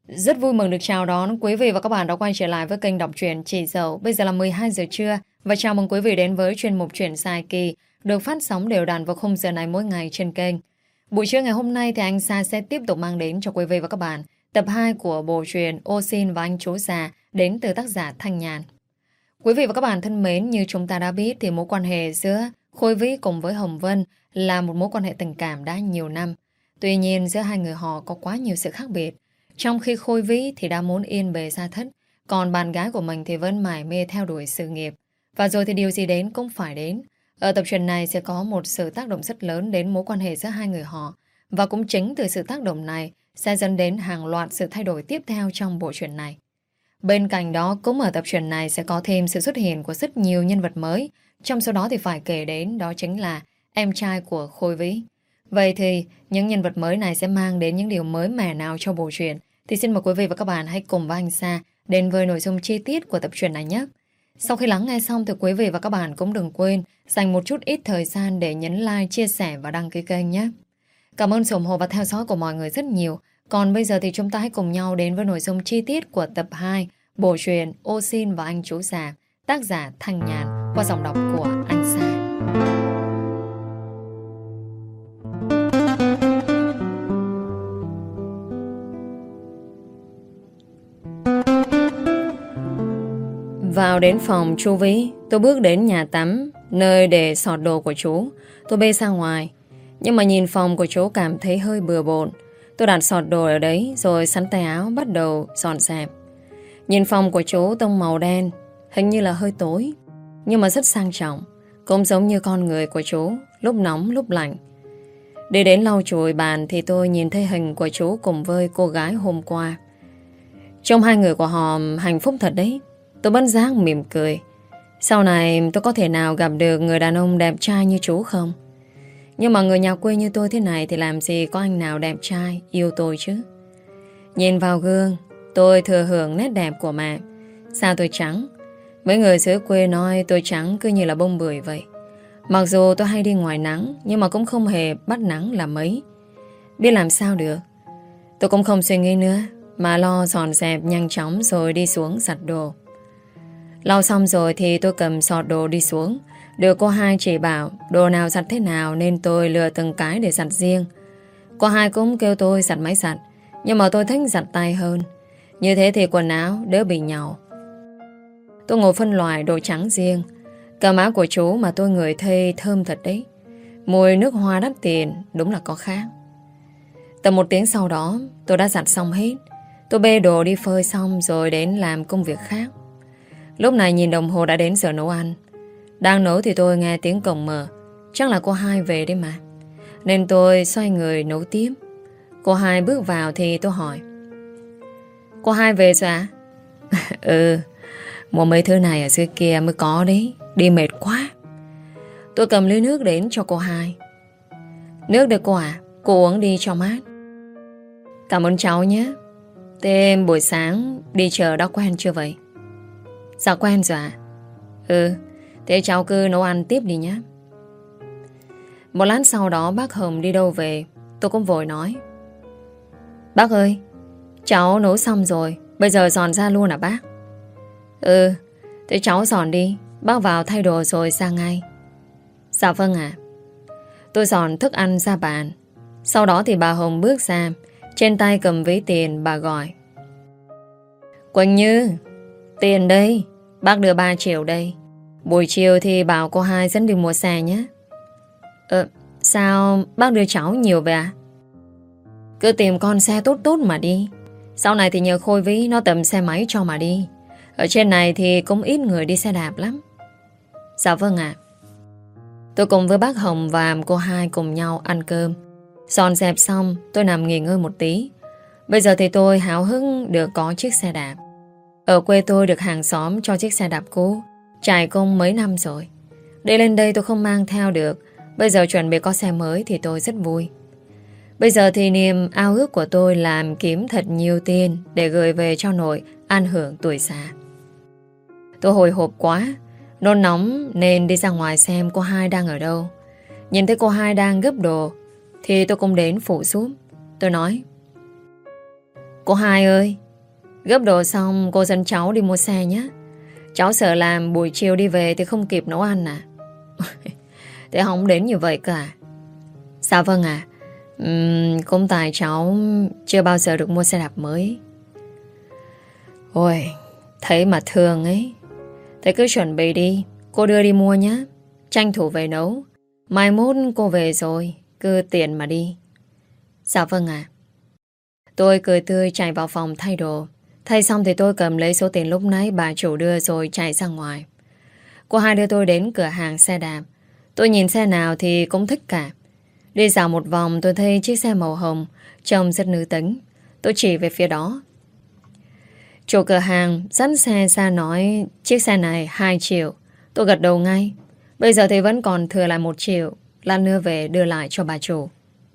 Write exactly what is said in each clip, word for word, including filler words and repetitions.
Rất vui mừng được chào đón quý vị và các bạn đã quay trở lại với kênh đọc truyện Chị Dậu. Bây giờ là mười hai giờ trưa và chào mừng quý vị đến với chuyên mục truyện dài kỳ được phát sóng đều đặn vào khung giờ này mỗi ngày trên kênh. Buổi trưa ngày hôm nay thì anh Sa sẽ tiếp tục mang đến cho quý vị và các bạn tập hai của bộ truyện Ô Xin và Anh Chú Già đến từ tác giả Thanh Nhàn. Quý vị và các bạn thân mến, như chúng ta đã biết thì mối quan hệ giữa Khôi Vĩ cùng với Hồng Vân là một mối quan hệ tình cảm đã nhiều năm. Tuy nhiên giữa hai người họ có quá nhiều sự khác biệt. Trong khi Khôi Vĩ thì đã muốn yên bề gia thất, còn bạn gái của mình thì vẫn mải mê theo đuổi sự nghiệp. Và rồi thì điều gì đến cũng phải đến. Ở tập truyện này sẽ có một sự tác động rất lớn đến mối quan hệ giữa hai người họ. Và cũng chính từ sự tác động này sẽ dẫn đến hàng loạt sự thay đổi tiếp theo trong bộ truyện này. Bên cạnh đó, cũng ở tập truyện này sẽ có thêm sự xuất hiện của rất nhiều nhân vật mới. Trong số đó thì phải kể đến đó chính là em trai của Khôi Vĩ. Vậy thì những nhân vật mới này sẽ mang đến những điều mới mẻ nào cho bộ truyện? Thì xin mời quý vị và các bạn hãy cùng với anh Sa đến với nội dung chi tiết của tập truyện này nhé. Sau khi lắng nghe xong thì quý vị và các bạn cũng đừng quên dành một chút ít thời gian để nhấn like, chia sẻ và đăng ký kênh nhé. Cảm ơn sự ủng hộ và theo dõi của mọi người rất nhiều. Còn bây giờ thì chúng ta hãy cùng nhau đến với nội dung chi tiết của tập hai bộ truyện Ô Xin và Anh Chú Già, tác giả Thanh Nhàn qua giọng đọc của anh Sa. Vào đến phòng chú Vĩ, tôi bước đến nhà tắm, nơi để xọt đồ của chú. Tôi bê ra ngoài, nhưng mà nhìn phòng của chú cảm thấy hơi bừa bộn. Tôi đặt xọt đồ ở đấy rồi sắn tay áo bắt đầu dọn dẹp. Nhìn phòng của chú tông màu đen, hình như là hơi tối, nhưng mà rất sang trọng, cũng giống như con người của chú, lúc nóng lúc lạnh. Đi đến lau chùi bàn thì tôi nhìn thấy hình của chú cùng với cô gái hôm qua. Trông hai người của họ hạnh phúc thật đấy. Tôi bất giác mỉm cười. Sau này tôi có thể nào gặp được người đàn ông đẹp trai như chú không? Nhưng mà người nhà quê như tôi thế này thì làm gì có anh nào đẹp trai yêu tôi chứ? Nhìn vào gương, tôi thừa hưởng nét đẹp của mẹ. Sao tôi trắng? Mấy người xứ quê nói tôi trắng cứ như là bông bưởi vậy. Mặc dù tôi hay đi ngoài nắng, nhưng mà cũng không hề bắt nắng là mấy. Biết làm sao được. Tôi cũng không suy nghĩ nữa, mà lo dọn dẹp nhanh chóng rồi đi xuống giặt đồ. Lau xong rồi thì tôi cầm xọt đồ đi xuống. Được cô hai chỉ bảo đồ nào giặt thế nào, nên tôi lựa từng cái để giặt riêng. Cô hai cũng kêu tôi giặt máy giặt, nhưng mà tôi thích giặt tay hơn. Như thế thì quần áo đỡ bị nhàu. Tôi ngồi phân loại đồ trắng riêng. Cà má của chú mà tôi ngửi thấy thơm thật đấy. Mùi nước hoa đắt tiền đúng là có khác. Tầm một tiếng sau đó tôi đã giặt xong hết. Tôi bê đồ đi phơi xong rồi đến làm công việc khác. Lúc này nhìn đồng hồ đã đến giờ nấu ăn. Đang nấu thì tôi nghe tiếng cổng mở. Chắc là cô hai về đấy mà, nên tôi xoay người nấu tiếp. Cô hai bước vào thì tôi hỏi: Cô hai về rồi à? Ừ, mua mấy thứ này ở xưa kia mới có đấy, đi mệt quá. Tôi cầm ly nước đến cho cô hai. Nước được cô à? Cô uống đi cho mát. Cảm ơn cháu nhé. Thế buổi sáng đi chợ đã quen chưa vậy? Dạ quen rồi à? Ừ, thế cháu cứ nấu ăn tiếp đi nhé. Một lát sau đó bác Hồng đi đâu về. Tôi cũng vội nói: Bác ơi, cháu nấu xong rồi, bây giờ dọn ra luôn à bác? Ừ, thế cháu dọn đi, bác vào thay đồ rồi ra ngay. Dạ vâng ạ. Tôi dọn thức ăn ra bàn. Sau đó thì bà Hồng bước ra, trên tay cầm ví tiền. Bà gọi: Quỳnh Như, tiền đây, bác đưa ba triệu đây. Buổi chiều thì bảo cô hai dẫn đi mua xe nhé. Ờ, sao bác đưa cháu nhiều vậy à? Cứ tìm con xe tốt tốt mà đi. Sau này thì nhờ Khôi Vĩ nó tầm xe máy cho mà đi. Ở trên này thì cũng ít người đi xe đạp lắm. Dạ vâng ạ. Tôi cùng với bác Hồng và cô hai cùng nhau ăn cơm. Dọn dẹp xong tôi nằm nghỉ ngơi một tí. Bây giờ thì tôi háo hức được có chiếc xe đạp. Ở quê tôi được hàng xóm cho chiếc xe đạp cũ, trải công mấy năm rồi. Đi lên đây tôi không mang theo được. Bây giờ chuẩn bị có xe mới thì tôi rất vui. Bây giờ thì niềm ao ước của tôi là kiếm thật nhiều tiền để gửi về cho nội an hưởng tuổi già. Tôi hồi hộp quá, nôn nóng nên đi ra ngoài xem cô hai đang ở đâu. Nhìn thấy cô hai đang gấp đồ thì tôi cũng đến phụ giúp. Tôi nói: Cô Hai ơi, gấp đồ xong cô dẫn cháu đi mua xe nhé. Cháu sợ làm buổi chiều đi về thì không kịp nấu ăn à. Thế không đến như vậy cả. Dạ vâng ạ. uhm, Cũng tại cháu chưa bao giờ được mua xe đạp mới. Ôi, thấy mà thương ấy. Thế cứ chuẩn bị đi, cô đưa đi mua nhé. Tranh thủ về nấu. Mai mốt cô về rồi, cứ tiện mà đi. Dạ vâng ạ. Tôi cười tươi chạy vào phòng thay đồ. Thay xong thì tôi cầm lấy số tiền lúc nãy bà chủ đưa rồi chạy ra ngoài. Cô Hai đưa tôi đến cửa hàng xe đạp. Tôi nhìn xe nào thì cũng thích cả. Đi dạo một vòng tôi thấy chiếc xe màu hồng trông rất nữ tính. Tôi chỉ về phía đó. Chủ cửa hàng dẫn xe ra nói chiếc xe này hai triệu. Tôi gật đầu ngay. Bây giờ thì vẫn còn thừa lại một triệu. Lát nữa về đưa lại cho bà chủ.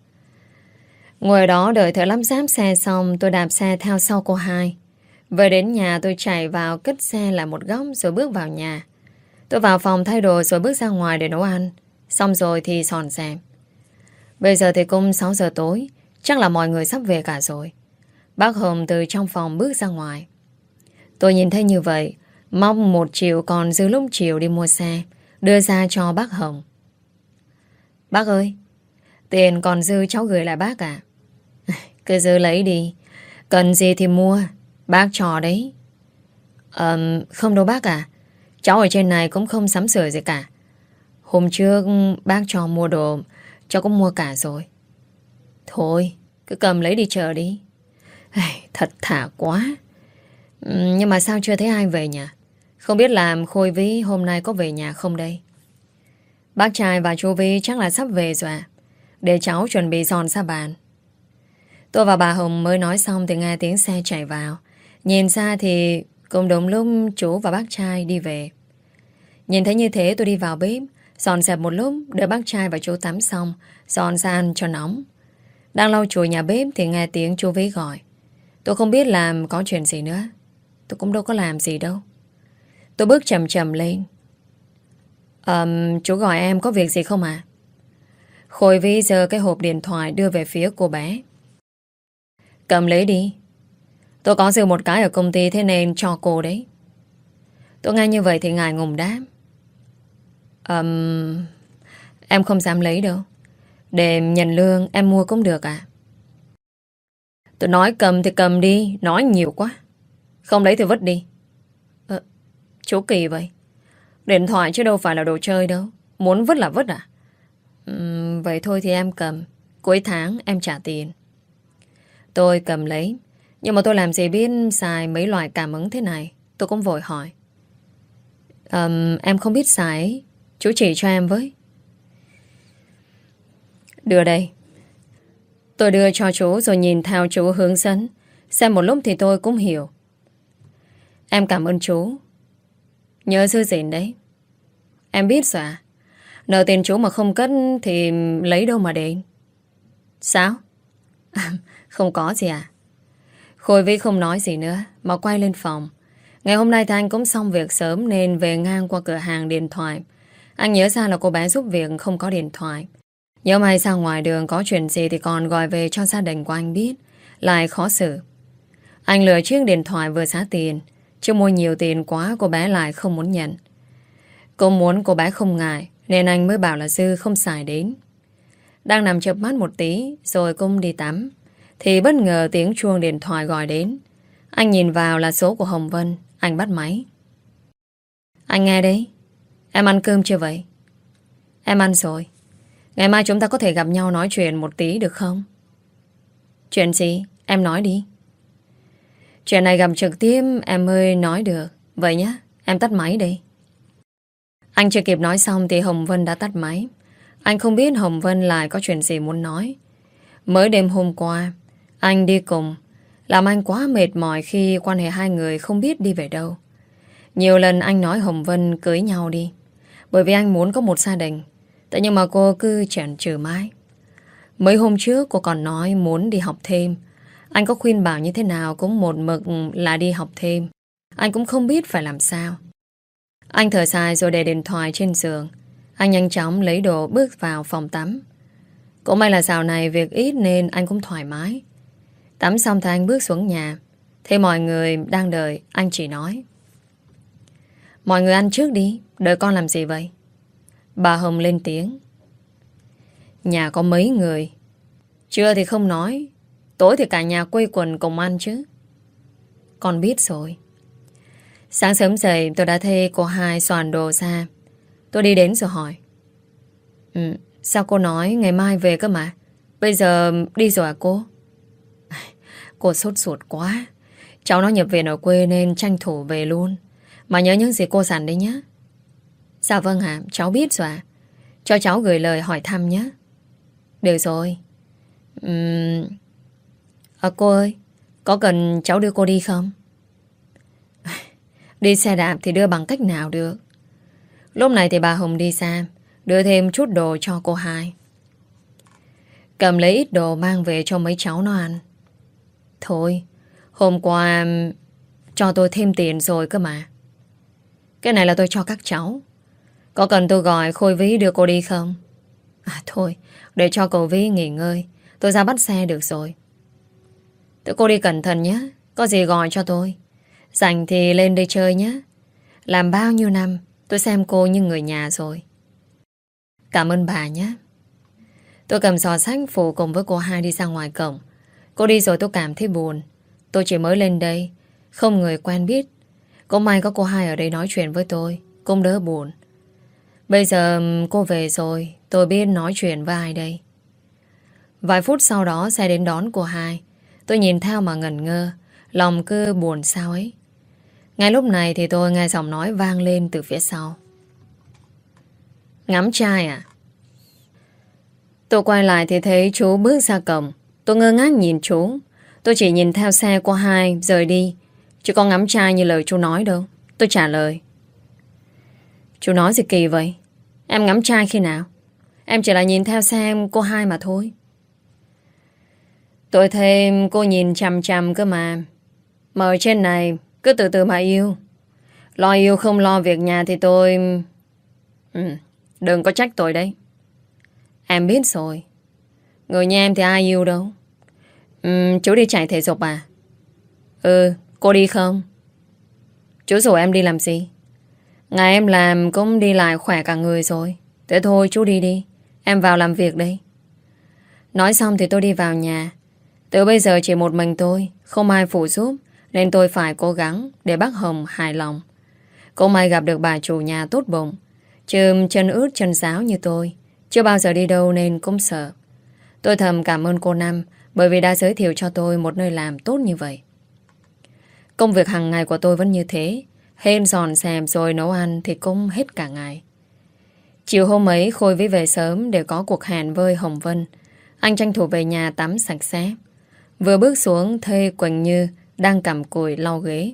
Ngồi ở đó đợi thợ lắp ráp xe xong, tôi đạp xe theo sau cô Hai. Về đến nhà tôi chạy vào cất xe lại một góc rồi bước vào nhà. Tôi vào phòng thay đồ rồi bước ra ngoài để nấu ăn. Xong rồi thì dọn dẹp. Bây giờ thì cũng sáu giờ tối. Chắc là mọi người sắp về cả rồi. Bác Hồng từ trong phòng bước ra ngoài. Tôi nhìn thấy như vậy, móc một triệu còn dư lúc chiều đi mua xe, đưa ra cho bác Hồng. Bác ơi, tiền còn dư cháu gửi lại bác à? Cứ giữ lấy đi. Cần gì thì mua. Bác cho đấy. Ờ, không đâu bác à. Cháu ở trên này cũng không sắm sửa gì cả. Hôm trước bác cho mua đồ, cháu cũng mua cả rồi. Thôi, cứ cầm lấy đi chờ đi. Thật thà quá. Nhưng mà sao chưa thấy ai về nhỉ? Không biết làm Khôi Vĩ hôm nay có về nhà không đây? Bác trai và chú Vĩ chắc là sắp về rồi à? Để cháu chuẩn bị dọn ra bàn. Tôi và bà Hồng mới nói xong thì nghe tiếng xe chạy vào. Nhìn ra thì cùng đúng lúc chú và bác trai đi về. Nhìn thấy như thế tôi đi vào bếp, dọn dẹp một lúc, đợi bác trai và chú tắm xong, dọn ra ăn cho nóng. Đang lau chùi nhà bếp thì nghe tiếng chú Vĩ gọi. Tôi không biết làm có chuyện gì nữa. Tôi cũng đâu có làm gì đâu. Tôi bước chậm chậm lên. um, Chú gọi em có việc gì không à? Khôi Vĩ giơ cái hộp điện thoại đưa về phía cô bé. Cầm lấy đi. Tôi có dư một cái ở công ty thế nên cho cô đấy. Tôi nghe như vậy thì ngại ngùng đáp. um, Em không dám lấy đâu. Để nhận lương em mua cũng được à? Tôi nói cầm thì cầm đi. Nói nhiều quá. Không lấy thì vứt đi. ờ, Chú kỳ vậy. Điện thoại chứ đâu phải là đồ chơi đâu. Muốn vứt là vứt à? uhm, Vậy thôi thì em cầm. Cuối tháng em trả tiền. Tôi cầm lấy. Nhưng mà tôi làm gì biết xài mấy loại cảm ứng thế này. Tôi cũng vội hỏi. um, Em không biết xài ấy. Chú chỉ cho em với. Đưa đây. Tôi đưa cho chú rồi nhìn theo chú hướng dẫn. Xem một lúc thì tôi cũng hiểu. Em cảm ơn chú. Nhớ giữ gìn đấy. Em biết rồi à? Nợ tiền chú mà không cất thì lấy đâu mà đền. Sao? Không có gì à? Khôi Vĩ không nói gì nữa mà quay lên phòng. Ngày hôm nay thì anh cũng xong việc sớm nên về ngang qua cửa hàng điện thoại. Anh nhớ ra là cô bé giúp việc không có điện thoại. Nhớ may ra ngoài đường có chuyện gì thì còn gọi về cho gia đình của anh biết. Lại khó xử. Anh lựa chiếc điện thoại vừa giá tiền. Chứ mua nhiều tiền quá cô bé lại không muốn nhận. Cô muốn cô bé không ngại nên anh mới bảo là dư không xài đến. Đang nằm chợp mắt một tí rồi cũng đi tắm thì bất ngờ tiếng chuông điện thoại gọi đến. Anh nhìn vào là số của Hồng Vân. Anh bắt máy. Anh nghe đấy. Em ăn cơm chưa vậy? Em ăn rồi. Ngày mai chúng ta có thể gặp nhau nói chuyện một tí được không? Chuyện gì? Em nói đi. Chuyện này gặp trực tiếp em mới nói được. Vậy nhá, em tắt máy đi. Anh chưa kịp nói xong thì Hồng Vân đã tắt máy. Anh không biết Hồng Vân lại có chuyện gì muốn nói. Mới đêm hôm qua anh đi cùng, làm anh quá mệt mỏi khi quan hệ hai người không biết đi về đâu. Nhiều lần anh nói Hồng Vân cưới nhau đi, bởi vì anh muốn có một gia đình. Tại nhưng mà cô cứ chần chừ mãi. Mấy hôm trước cô còn nói muốn đi học thêm. Anh có khuyên bảo như thế nào cũng một mực là đi học thêm. Anh cũng không biết phải làm sao. Anh thở dài rồi để điện thoại trên giường. Anh nhanh chóng lấy đồ bước vào phòng tắm. Cũng may là dạo này việc ít nên anh cũng thoải mái. Tắm xong thì anh bước xuống nhà. Thấy mọi người đang đợi, anh chỉ nói: mọi người ăn trước đi, đợi con làm gì vậy? Bà Hồng lên tiếng: nhà có mấy người, trưa thì không nói, tối thì cả nhà quây quần cùng ăn chứ. Con biết rồi. Sáng sớm dậy tôi đã thấy cô hai soạn đồ ra. Tôi đi đến rồi hỏi: ừ, sao cô nói ngày mai về cơ mà? Bây giờ đi rồi à cô? Cô sốt ruột quá. Cháu nó nhập viện ở quê nên tranh thủ về luôn. Mà nhớ những gì cô dặn đấy nhé. Dạ vâng ạ, cháu biết rồi ạ. Cho cháu gửi lời hỏi thăm nhé. Được rồi. uhm... À cô ơi, có cần cháu đưa cô đi không? Đi xe đạp thì đưa bằng cách nào được. Lúc này thì bà Hồng đi xa, đưa thêm chút đồ cho cô hai. Cầm lấy ít đồ mang về cho mấy cháu nó ăn. Thôi, hôm qua cho tôi thêm tiền rồi cơ mà. Cái này là tôi cho các cháu. Có cần tôi gọi Khôi Ví đưa cô đi không? À thôi, để cho cậu Ví nghỉ ngơi. Tôi ra bắt xe được rồi. Tụi cô đi cẩn thận nhé. Có gì gọi cho tôi. Rảnh thì lên đây chơi nhé. Làm bao nhiêu năm tôi xem cô như người nhà rồi. Cảm ơn bà nhé. Tôi cầm giỏ sách phụ cùng với cô hai đi ra ngoài cổng. Cô đi rồi tôi cảm thấy buồn. Tôi chỉ mới lên đây, không người quen biết. Có may có cô hai ở đây nói chuyện với tôi, cũng đỡ buồn. Bây giờ cô về rồi, tôi biết nói chuyện với ai đây. Vài phút sau đó xe đến đón cô hai. Tôi nhìn theo mà ngẩn ngơ, lòng cứ buồn sao ấy. Ngay lúc này thì tôi nghe giọng nói vang lên từ phía sau. Ngắm trai à? Tôi quay lại thì thấy chú bước ra cổng. Tôi ngơ ngác nhìn chú. Tôi chỉ nhìn theo xe cô hai rời đi, chứ có ngắm trai như lời chú nói đâu. Tôi trả lời: chú nói gì kỳ vậy? Em ngắm trai khi nào? Em chỉ là nhìn theo xe cô hai mà thôi. Tôi thấy cô nhìn chằm chằm cơ mà. Mà ở trên này cứ từ từ mà yêu. Lo yêu không lo việc nhà thì tôi... Ừ, đừng có trách tôi đấy. Em biết rồi. Người nhà em thì ai yêu đâu. ừ, Chú đi chạy thể dục à? Ừ, cô đi không? Chú rủ em đi làm gì? Ngày em làm cũng đi lại khỏe cả người rồi. Thế thôi chú đi đi. Em vào làm việc đây. Nói xong thì tôi đi vào nhà. Từ bây giờ chỉ một mình tôi, không ai phụ giúp, nên tôi phải cố gắng để bác Hồng hài lòng. Cũng may gặp được bà chủ nhà tốt bụng. Chứ chân ướt chân ráo như tôi, chưa bao giờ đi đâu nên cũng sợ. Tôi thầm cảm ơn cô Năm bởi vì đã giới thiệu cho tôi một nơi làm tốt như vậy. Công việc hàng ngày của tôi vẫn như thế. Hên dọn dẹp rồi nấu ăn thì cũng hết cả ngày. Chiều hôm ấy Khôi Vĩ về sớm để có cuộc hẹn với Hồng Vân. Anh tranh thủ về nhà tắm sạch sẽ. Vừa bước xuống thấy Quỳnh Như đang cặm cụi lau ghế.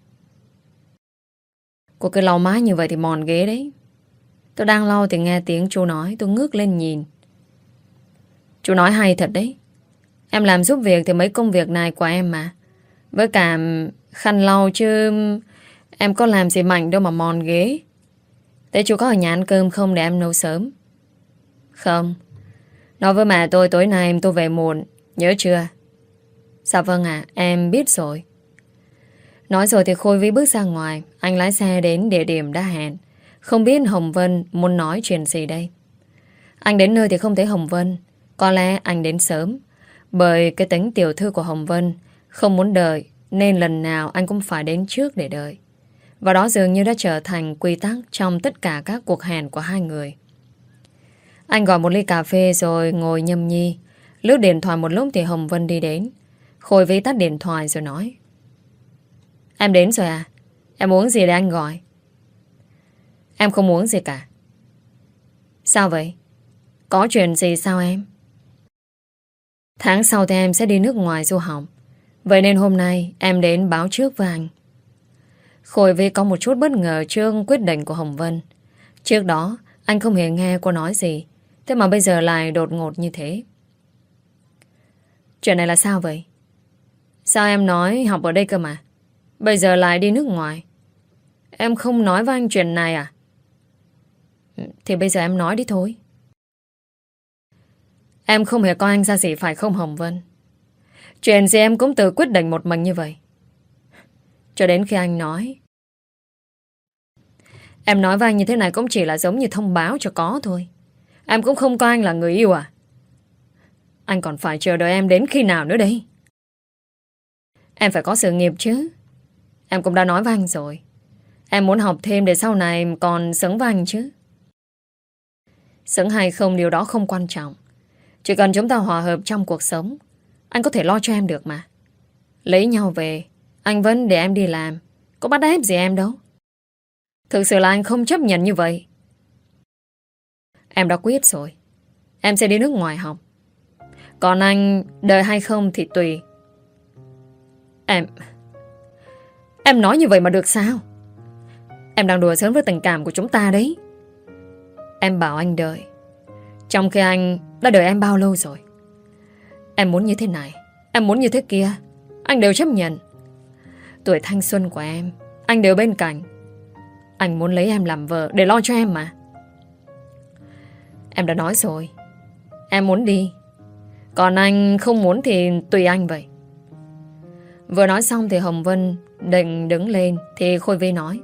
Cô cứ lau mãi như vậy thì mòn ghế đấy. Tôi đang lau thì nghe tiếng chú nói. Tôi ngước lên nhìn. Chú nói hay thật đấy. Em làm giúp việc thì mấy công việc này của em mà. Với cả khăn lau chứ em có làm gì mạnh đâu mà mòn ghế. Thế chú có ở nhà ăn cơm không để em nấu sớm? Không. Nói với mẹ tôi tối nay tôi về muộn. Nhớ chưa? Dạ vâng ạ, em biết rồi. Nói rồi thì Khôi Vĩ bước ra ngoài. Anh lái xe đến địa điểm đã hẹn. Không biết Hồng Vân muốn nói chuyện gì đây. Anh đến nơi thì không thấy Hồng Vân. Có lẽ anh đến sớm. Bởi cái tính tiểu thư của Hồng Vân không muốn đợi, nên lần nào anh cũng phải đến trước để đợi. Và đó dường như đã trở thành quy tắc trong tất cả các cuộc hẹn của hai người. Anh gọi một ly cà phê rồi ngồi nhâm nhi. Lướt điện thoại một lúc thì Hồng Vân đi đến. Khôi Vĩ tắt điện thoại rồi nói: em đến rồi à? Em uống gì để anh gọi? Em không uống gì cả. Sao vậy? Có chuyện gì sao em? Tháng sau thì em sẽ đi nước ngoài du học. Vậy nên hôm nay em đến báo trước với anh. Khôi Vĩ có một chút bất ngờ trước quyết định của Hồng Vân. Trước đó anh không hề nghe cô nói gì. Thế mà bây giờ lại đột ngột như thế. Chuyện này là sao vậy? Sao em nói học ở đây cơ mà? Bây giờ lại đi nước ngoài. Em không nói với anh chuyện này à? Thì bây giờ em nói đi thôi. Em không hề coi anh ra gì phải không Hồng Vân? Chuyện gì em cũng tự quyết định một mình như vậy. Cho đến khi anh nói. Em nói với anh như thế này cũng chỉ là giống như thông báo cho có thôi. Em cũng không coi anh là người yêu à? Anh còn phải chờ đợi em đến khi nào nữa đây? Em phải có sự nghiệp chứ. Em cũng đã nói với anh rồi. Em muốn học thêm để sau này còn xứng với anh chứ. Xứng hay không điều đó không quan trọng. Chỉ cần chúng ta hòa hợp trong cuộc sống, anh có thể lo cho em được mà. Lấy nhau về, anh vẫn để em đi làm. Có bắt ép gì em đâu. Thực sự là anh không chấp nhận như vậy. Em đã quyết rồi. Em sẽ đi nước ngoài học. Còn anh đợi hay không thì tùy. Em Em nói như vậy mà được sao? Em đang đùa giỡn với tình cảm của chúng ta đấy. Em bảo anh đợi, trong khi anh đã đợi em bao lâu rồi. Em muốn như thế này, em muốn như thế kia, anh đều chấp nhận. Tuổi thanh xuân của em, anh đều bên cạnh. Anh muốn lấy em làm vợ để lo cho em mà. Em đã nói rồi, em muốn đi. Còn anh không muốn thì tùy anh vậy. Vừa nói xong thì Hồng Vân định đứng lên thì Khôi Vi nói.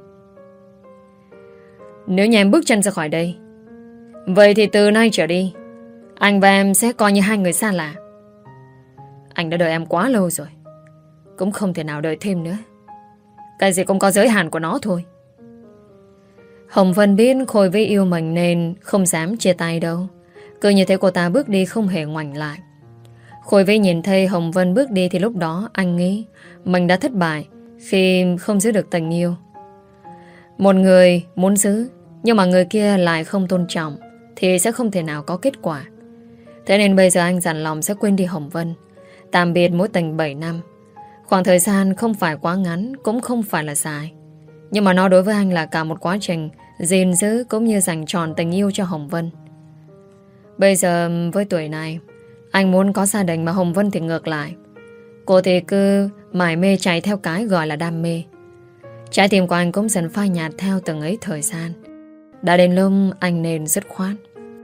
Nếu như em bước chân ra khỏi đây, vậy thì từ nay trở đi, anh và em sẽ coi như hai người xa lạ. Anh đã đợi em quá lâu rồi, cũng không thể nào đợi thêm nữa. Cái gì cũng có giới hạn của nó thôi. Hồng Vân biết Khôi Vi yêu mình nên không dám chia tay đâu. Cứ như thế cô ta bước đi không hề ngoảnh lại. Khôi Vi nhìn thấy Hồng Vân bước đi thì lúc đó anh nghĩ mình đã thất bại khi không giữ được tình yêu. Một người muốn giữ nhưng mà người kia lại không tôn trọng thì sẽ không thể nào có kết quả. Thế nên bây giờ anh dặn lòng sẽ quên đi Hồng Vân. Tạm biệt mối tình bảy năm. Khoảng thời gian không phải quá ngắn, cũng không phải là dài, nhưng mà nó đối với anh là cả một quá trình gìn giữ cũng như dành trọn tình yêu cho Hồng Vân. Bây giờ với tuổi này, anh muốn có gia đình, mà Hồng Vân thì ngược lại. Cô thì cứ mải mê chạy theo cái gọi là đam mê. Trái tim của anh cũng dần phai nhạt theo từng ấy thời gian. Đã đến lúc anh nên dứt khoát.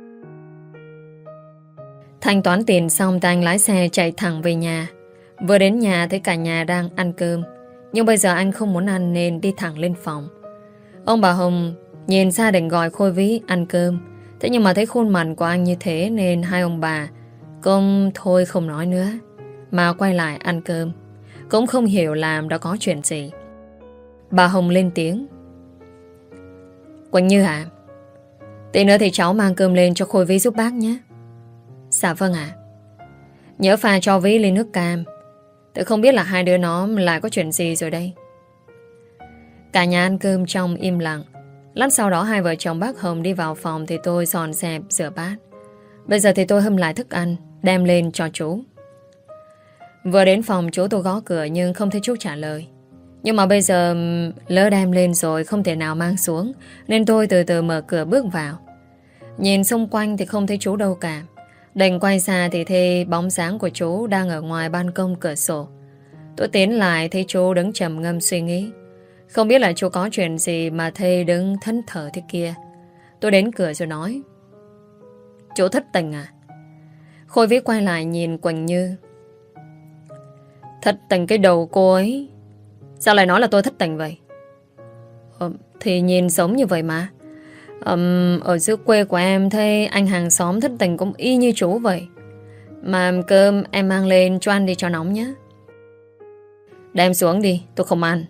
Thanh toán tiền xong thì anh lái xe chạy thẳng về nhà. Vừa đến nhà thấy cả nhà đang ăn cơm, nhưng bây giờ anh không muốn ăn nên đi thẳng lên phòng. Ông bà Hồng nhìn ra định gọi Khôi Vi ăn cơm. Thế nhưng mà thấy khuôn mặt của anh như thế nên hai ông bà cũng thôi không nói nữa, mà quay lại ăn cơm. Cũng không hiểu làm đã có chuyện gì. Bà Hồng lên tiếng. Quỳnh Như hả? Tí nữa thì cháu mang cơm lên cho Khôi Vi giúp bác nhé. Dạ vâng ạ. Nhớ pha cho Vi ly nước cam. Tôi không biết là hai đứa nó lại có chuyện gì rồi đây. Cả nhà ăn cơm trong im lặng. Lát sau đó hai vợ chồng bác Hồng đi vào phòng thì tôi dọn dẹp rửa bát. Bây giờ thì tôi hâm lại thức ăn đem lên cho chú. Vừa đến phòng chú tôi gõ cửa nhưng không thấy chú trả lời. Nhưng mà bây giờ lỡ đem lên rồi không thể nào mang xuống, nên tôi từ từ mở cửa bước vào. Nhìn xung quanh thì không thấy chú đâu cả. Đành quay ra thì thấy bóng dáng của chú đang ở ngoài ban công cửa sổ. Tôi tiến lại thấy chú đứng trầm ngâm suy nghĩ. Không biết là chú có chuyện gì mà thầy đứng thẫn thờ thế kia. Tôi đến cửa rồi nói. Chú thất tình à? Khôi Vi quay lại nhìn Quỳnh Như. Thất tình cái đầu cô ấy. Sao lại nói là tôi thất tình vậy? Ờ, thì nhìn giống như vậy mà. um, Ở dưới quê của em thấy anh hàng xóm thất tình cũng y như chú vậy. Mà cơm em mang lên cho ăn đi cho nóng nhé. Đem xuống đi, tôi không ăn.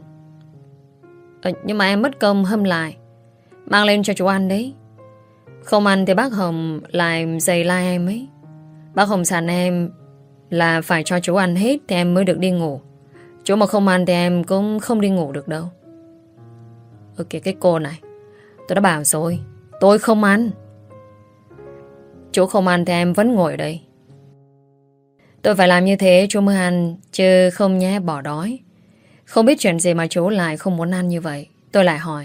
ờ, Nhưng mà em mất công hâm lại. Mang lên cho chú ăn đấy. Không ăn thì bác Hồng lại giày la em ấy. Bác Hồng sẵn em là phải cho chú ăn hết thì em mới được đi ngủ. Chú mà không ăn thì em cũng không đi ngủ được đâu. Ơ kìa cái cô này, tôi đã bảo rồi, tôi không ăn. Chú không ăn thì em vẫn ngồi ở đây. Tôi phải làm như thế chú mới ăn, chứ không nhé bỏ đói. Không biết chuyện gì mà chú lại không muốn ăn như vậy. Tôi lại hỏi.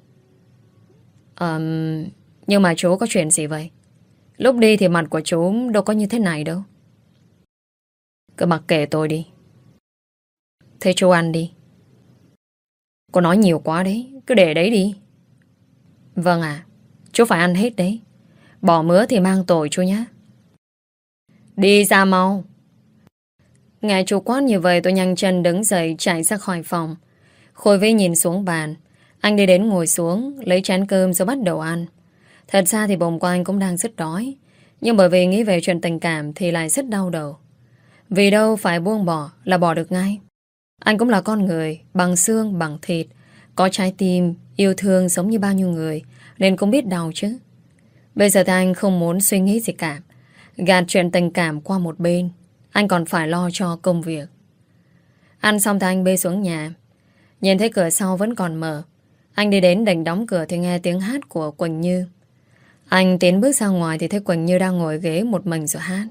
um, Nhưng mà chú có chuyện gì vậy? Lúc đi thì mặt của chú đâu có như thế này đâu. Cứ mặc kệ tôi đi. Thế chú ăn đi. Cô nói nhiều quá đấy, cứ để đấy đi. Vâng ạ, chú phải ăn hết đấy. Bỏ mứa thì mang tội chú nhé. Đi ra mau. Nghe chú quát như vậy tôi nhanh chân đứng dậy chạy ra khỏi phòng. Khôi Vĩ nhìn xuống bàn. Anh đi đến ngồi xuống, lấy chén cơm rồi bắt đầu ăn. Thật ra thì bụng của anh cũng đang rất đói. Nhưng bởi vì nghĩ về chuyện tình cảm thì lại rất đau đầu. Vì đâu phải buông bỏ là bỏ được ngay. Anh cũng là con người, bằng xương, bằng thịt. Có trái tim, yêu thương giống như bao nhiêu người, nên cũng biết đau chứ. Bây giờ thì anh không muốn suy nghĩ gì cả. Gạt chuyện tình cảm qua một bên. Anh còn phải lo cho công việc. Ăn xong thì anh bê xuống nhà. Nhìn thấy cửa sau vẫn còn mở. Anh đi đến định đóng cửa thì nghe tiếng hát của Quỳnh Như. Anh tiến bước ra ngoài thì thấy Quỳnh Như đang ngồi ghế một mình rồi hát.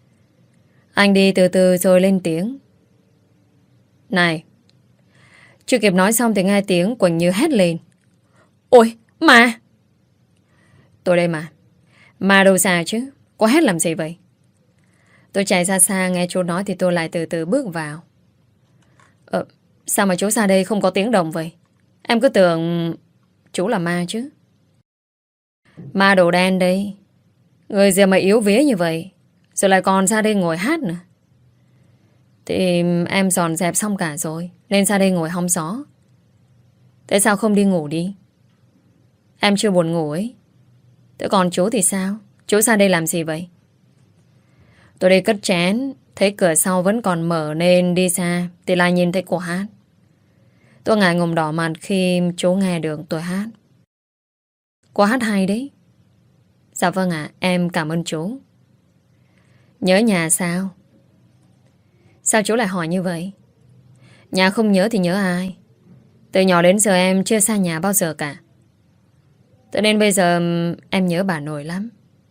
Anh đi từ từ rồi lên tiếng. Này. Chưa kịp nói xong thì nghe tiếng Quỳnh Như hét lên. Ôi, ma! Tôi đây mà. Ma đâu xa chứ, có hét làm gì vậy? Tôi chạy ra xa nghe chú nói thì tôi lại từ từ bước vào. Ờ, sao mà chú ra đây không có tiếng động vậy? Em cứ tưởng chú là ma chứ. Ma đồ đen đây. Người gì mà yếu vía như vậy, rồi lại còn ra đây ngồi hát nữa. Thì em dọn dẹp xong cả rồi, nên ra đây ngồi hóng gió. Tại sao không đi ngủ đi? Em chưa buồn ngủ ấy. Thế còn chú thì sao? Chú ra đây làm gì vậy? Tôi đi cất chén, thấy cửa sau vẫn còn mở nên đi xa thì lại nhìn thấy cô hát. Tôi ngại ngùng đỏ mặt khi chú nghe được tôi hát. Cô hát hay đấy. Dạ vâng ạ, em cảm ơn chú. Nhớ nhà sao? Sao chú lại hỏi như vậy? Nhà không nhớ thì nhớ ai? Từ nhỏ đến giờ em chưa xa nhà bao giờ cả. Cho nên bây giờ em nhớ bà nội lắm.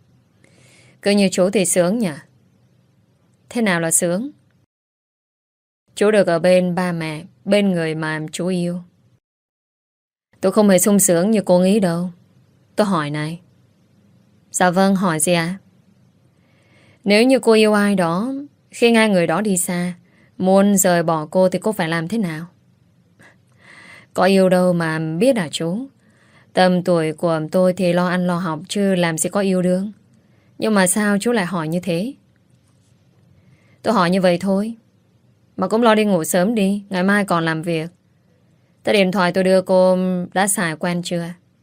Cứ như chú thì sướng nhỉ? Thế nào là sướng? Chú được ở bên ba mẹ, bên người mà chú yêu. Tôi không hề sung sướng như cô nghĩ đâu. Tôi hỏi này. Dạ vâng, hỏi gì ạ? Nếu như cô yêu ai đó, khi nghe người đó đi xa, muốn rời bỏ cô thì cô phải làm thế nào? Có yêu đâu mà biết hả chú? Tầm tuổi của tôi thì lo ăn lo học chứ làm gì có yêu đương. Nhưng mà sao chú lại hỏi như thế? Tôi hỏi như vậy thôi. Mà cũng lo đi ngủ sớm đi, ngày mai còn làm việc. Thế điện thoại tôi đưa cô đã xài quen chưa?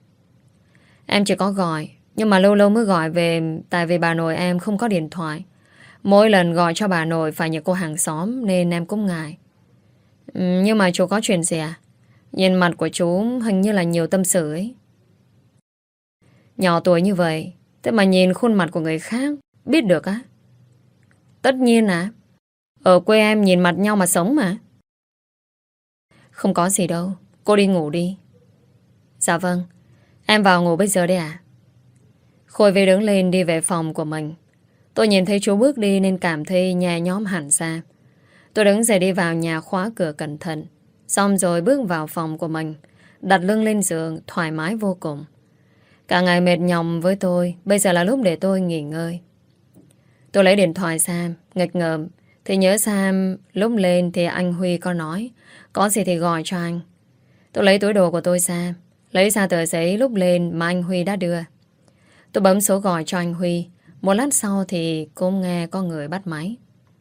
Em chỉ có gọi, nhưng mà lâu lâu mới gọi về. Tại vì bà nội em không có điện thoại. Mỗi lần gọi cho bà nội phải nhờ cô hàng xóm, nên em cũng ngại. ừ, Nhưng mà chú có chuyện gì à? Nhìn mặt của chú hình như là nhiều tâm sự ấy. Nhỏ tuổi như vậy, thế mà nhìn khuôn mặt của người khác biết được á? Tất nhiên à. Ở quê em nhìn mặt nhau mà sống mà. Không có gì đâu, cô đi ngủ đi. Dạ vâng, em vào ngủ bây giờ đây à? Khôi Vĩ đứng lên đi về phòng của mình. Tôi nhìn thấy chú bước đi nên cảm thấy nhẹ nhõm hẳn ra. Tôi đứng dậy đi vào nhà, khóa cửa cẩn thận. Xong rồi bước vào phòng của mình, đặt lưng lên giường thoải mái vô cùng. Cả ngày mệt nhọc với tôi, bây giờ là lúc để tôi nghỉ ngơi. Tôi lấy điện thoại Sam, nghịch ngợm thì nhớ Sam lúc lên thì anh Huy có nói có gì thì gọi cho anh. Tôi lấy túi đồ của tôi ra, lấy ra tờ giấy lúc lên mà anh Huy đã đưa. Tôi bấm số gọi cho anh Huy. Một lát sau thì cũng nghe có người bắt máy.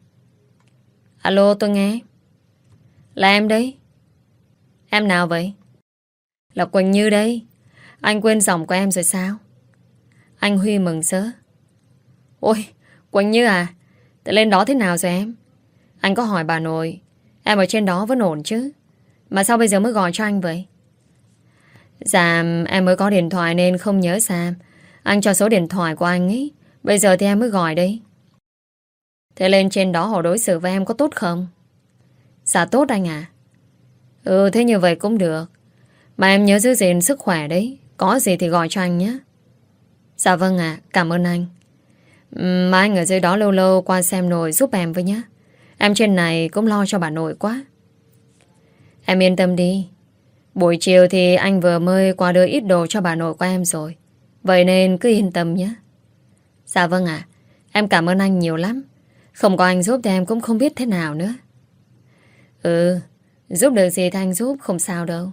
Alo, tôi nghe. Là em đấy. Em nào vậy? Là Quỳnh Như đây. Anh quên giọng của em rồi sao? Anh Huy mừng rỡ. Ôi, Quỳnh Như à? Thế lên đó thế nào rồi em? Anh có hỏi bà nội. Em ở trên đó vẫn ổn chứ? Mà sao bây giờ mới gọi cho anh vậy? Dạ, em mới có điện thoại nên không nhớ Sam. Anh cho số điện thoại của anh ấy. Bây giờ thì em mới gọi đấy. Thế lên trên đó họ đối xử với em có tốt không? Dạ tốt anh à. Ừ, thế như vậy cũng được. Mà em nhớ giữ gìn sức khỏe đấy. Có gì thì gọi cho anh nhé. Dạ vâng ạ, cảm ơn anh. Mà anh ở dưới đó lâu lâu qua xem nội giúp em với nhé. Em trên này cũng lo cho bà nội quá. Em yên tâm đi. Buổi chiều thì anh vừa mới qua đưa ít đồ cho bà nội của em rồi. Vậy nên cứ yên tâm nhé. Dạ vâng ạ, em cảm ơn anh nhiều lắm. Không có anh giúp thì em cũng không biết thế nào nữa. Ừ, giúp được gì thì anh giúp, không sao đâu.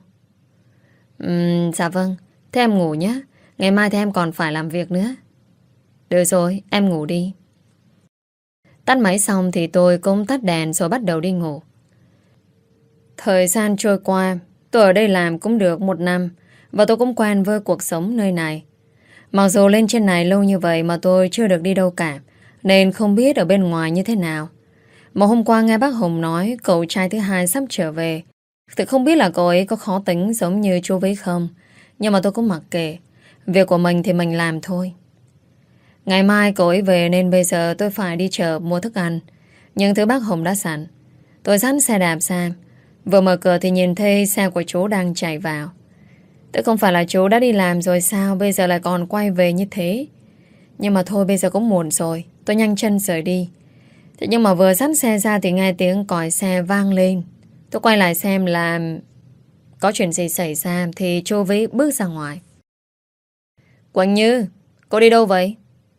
uhm, Dạ vâng, thế em ngủ nhé. Ngày mai thì em còn phải làm việc nữa. Được rồi, em ngủ đi. Tắt máy xong thì tôi cũng tắt đèn rồi bắt đầu đi ngủ. Thời gian trôi qua, tôi ở đây làm cũng được một năm và tôi cũng quen với cuộc sống nơi này. Mặc dù lên trên này lâu như vậy mà tôi chưa được đi đâu cả, nên không biết ở bên ngoài như thế nào. Mà hôm qua nghe bác Hùng nói cậu trai thứ hai sắp trở về, thì không biết là cậu ấy có khó tính giống như chú Vĩ không. Nhưng mà tôi cũng mặc kệ. Việc của mình thì mình làm thôi. Ngày mai cậu ấy về nên bây giờ tôi phải đi chợ mua thức ăn. Nhưng thứ bác Hùng đã sẵn. Tôi dắt xe đạp sang. Vừa mở cửa thì nhìn thấy xe của chú đang chạy vào. Tức không phải là chú đã đi làm rồi sao, bây giờ lại còn quay về như thế. Nhưng mà thôi, bây giờ cũng muộn rồi. Tôi nhanh chân rời đi. Thế nhưng mà vừa dắt xe ra thì nghe tiếng còi xe vang lên. Tôi quay lại xem là có chuyện gì xảy ra thì chú Vĩ bước ra ngoài. Quỳnh Như, cô đi đâu vậy?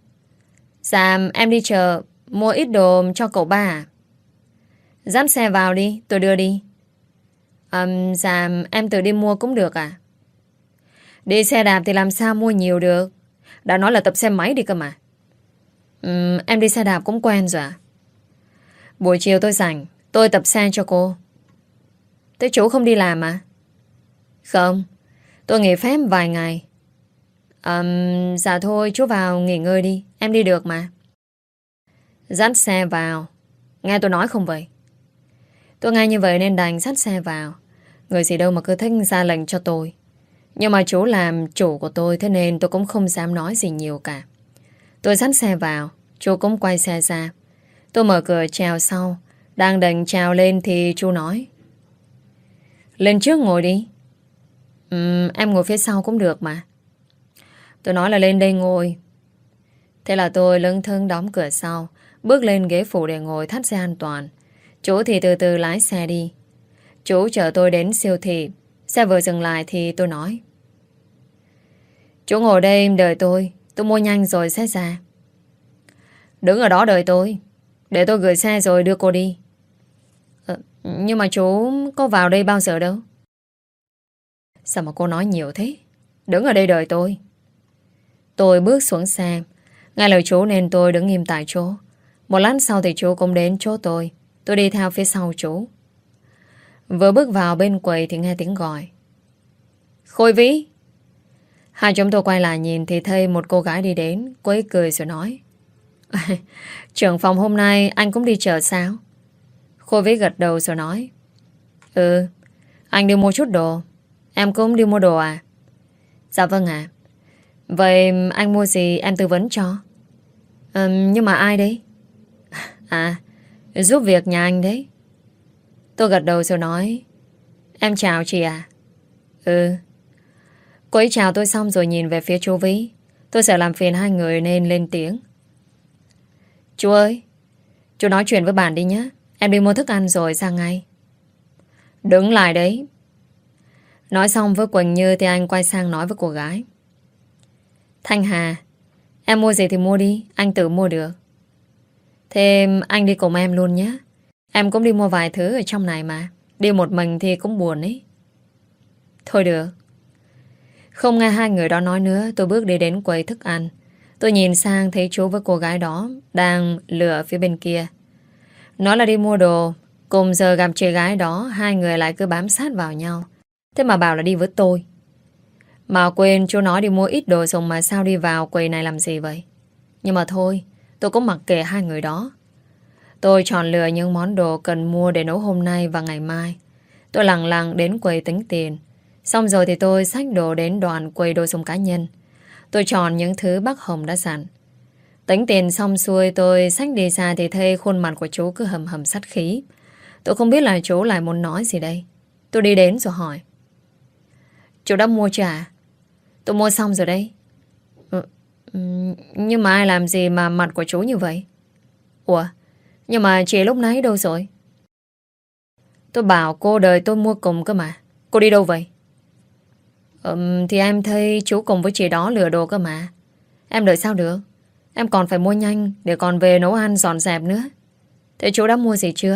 Dạ, em đi chợ mua ít đồ cho cậu ba à? Dắt xe vào đi, tôi đưa đi. À, dạ, em tự đi mua cũng được à? Đi xe đạp thì làm sao mua nhiều được. Đã nói là tập xe máy đi cơ mà. Ừ, em đi xe đạp cũng quen rồi à? Buổi chiều tôi rảnh, tôi tập xe cho cô. Thế chú không đi làm à? Không, tôi nghỉ phép vài ngày. À, dạ thôi chú vào nghỉ ngơi đi, em đi được mà. Dắt xe vào. Nghe tôi nói không vậy? Tôi nghe như vậy nên đành dắt xe vào. Người gì đâu mà cứ thích ra lệnh cho tôi. Nhưng mà chú làm chủ của tôi, thế nên tôi cũng không dám nói gì nhiều cả. Tôi dắt xe vào, chú cũng quay xe ra. Tôi mở cửa chào sau. Đang định chào lên thì chú nói: lên trước ngồi đi. Ừm, em ngồi phía sau cũng được mà. Tôi nói là lên đây ngồi. Thế là tôi lững thững đóng cửa sau, bước lên ghế phụ để ngồi thắt dây an toàn. Chú thì từ từ lái xe đi. Chú chở tôi đến siêu thị. Xe vừa dừng lại thì tôi nói: chú ngồi đây đợi tôi. Tôi mua nhanh rồi sẽ ra. Đứng ở đó đợi tôi. Để tôi gửi xe rồi đưa cô đi. ờ, Nhưng mà chú có vào đây bao giờ đâu. Sao mà cô nói nhiều thế? Đứng ở đây đợi tôi. Tôi bước xuống xe. Nghe lời chú nên tôi đứng im tại chỗ. Một lát sau thì chú cũng đến chỗ tôi. Tôi đi theo phía sau chú. Vừa bước vào bên quầy thì nghe tiếng gọi: Khôi Vĩ. Hai chúng tôi quay lại nhìn thì thấy một cô gái đi đến. Cô ấy cười rồi nói: trưởng phòng hôm nay anh cũng đi chợ sao? Khôi Vĩ gật đầu rồi nói: ừ, anh đi mua chút đồ. Em cũng đi mua đồ à? Dạ vâng ạ. Vậy anh mua gì em tư vấn cho. ừ, Nhưng mà ai đấy? À, giúp việc nhà anh đấy. Tôi gật đầu rồi nói: em chào chị à? Ừ. Cô ấy chào tôi xong rồi nhìn về phía chú Vĩ. Tôi sợ làm phiền hai người nên lên tiếng: chú ơi, chú nói chuyện với bạn đi nhé. Em đi mua thức ăn rồi ra ngay. Đứng lại đấy. Nói xong với Quỳnh Như thì anh quay sang nói với cô gái: Thanh Hà, em mua gì thì mua đi, anh tự mua được. Thế anh đi cùng em luôn nhé. Em cũng đi mua vài thứ ở trong này mà. Đi một mình thì cũng buồn ấy. Thôi được. Không nghe hai người đó nói nữa, tôi bước đi đến quầy thức ăn. Tôi nhìn sang thấy chú với cô gái đó đang lựa phía bên kia. Nói là đi mua đồ. Cùng giờ gặp chị gái đó, hai người lại cứ bám sát vào nhau. Thế mà bảo là đi với tôi. Mà quên chú nói đi mua ít đồ dùng mà sao đi vào quầy này làm gì vậy? Nhưng mà thôi, tôi cũng mặc kệ hai người đó. Tôi chọn lựa những món đồ cần mua để nấu hôm nay và ngày mai. Tôi lặng lặng đến quầy tính tiền. Xong rồi thì tôi xách đồ đến đoàn quầy đồ dùng cá nhân. Tôi chọn những thứ bác Hồng đã dặn. Tính tiền xong xuôi tôi xách đi xa thì thấy khuôn mặt của chú cứ hầm hầm sát khí. Tôi không biết là chú lại muốn nói gì đây. Tôi đi đến rồi hỏi: chú đã mua chưa à? Tôi mua xong rồi đấy. ừ, Nhưng mà ai làm gì mà mặt của chú như vậy? Ủa, nhưng mà chị lúc nãy đâu rồi? Tôi bảo cô đợi tôi mua cùng cơ mà. Cô đi đâu vậy? Ừ, thì em thấy chú cùng với chị đó lừa đồ cơ mà. Em đợi sao được? Em còn phải mua nhanh để còn về nấu ăn dọn dẹp nữa. Thế chú đã mua gì chưa?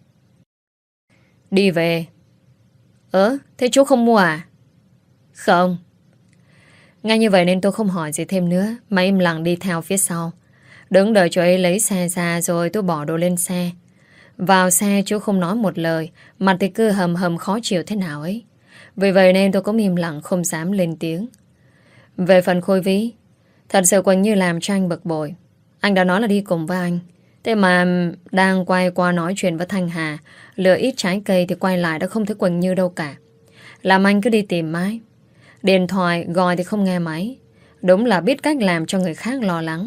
Đi về. Ơ, thế chú không mua à? Không. Ngay như vậy nên tôi không hỏi gì thêm nữa mà im lặng đi theo phía sau. Đứng đợi chú ấy lấy xe ra rồi tôi bỏ đồ lên xe. Vào xe chú không nói một lời, mặt thì cứ hầm hầm khó chịu thế nào ấy. Vì vậy nên tôi cũng im lặng không dám lên tiếng. Về phần Khôi Vĩ, thật sự Quỳnh Như làm cho anh bực bội. Anh đã nói là đi cùng với anh, thế mà đang quay qua nói chuyện với Thanh Hà, lựa ít trái cây thì quay lại đã không thấy Quỳnh Như đâu cả. Làm anh cứ đi tìm mãi. Điện thoại gọi thì không nghe máy. Đúng là biết cách làm cho người khác lo lắng.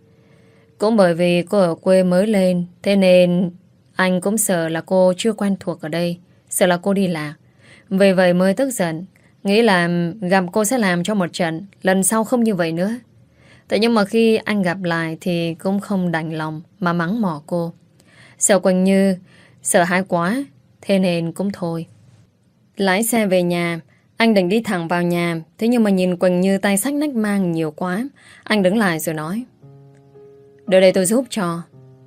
Cũng bởi vì cô ở quê mới lên, thế nên anh cũng sợ là cô chưa quen thuộc ở đây, sợ là cô đi lạc. Vì vậy mới tức giận, nghĩ là gặp cô sẽ làm cho một trận, lần sau không như vậy nữa. Thế nhưng mà khi anh gặp lại thì cũng không đành lòng mà mắng mỏ cô. Sợ Quỳnh Như sợ hãi quá, thế nên cũng thôi. Lái xe về nhà, anh định đi thẳng vào nhà, thế nhưng mà nhìn Quỳnh Như tay xách nách mang nhiều quá. Anh đứng lại rồi nói: "Đưa đây tôi giúp cho."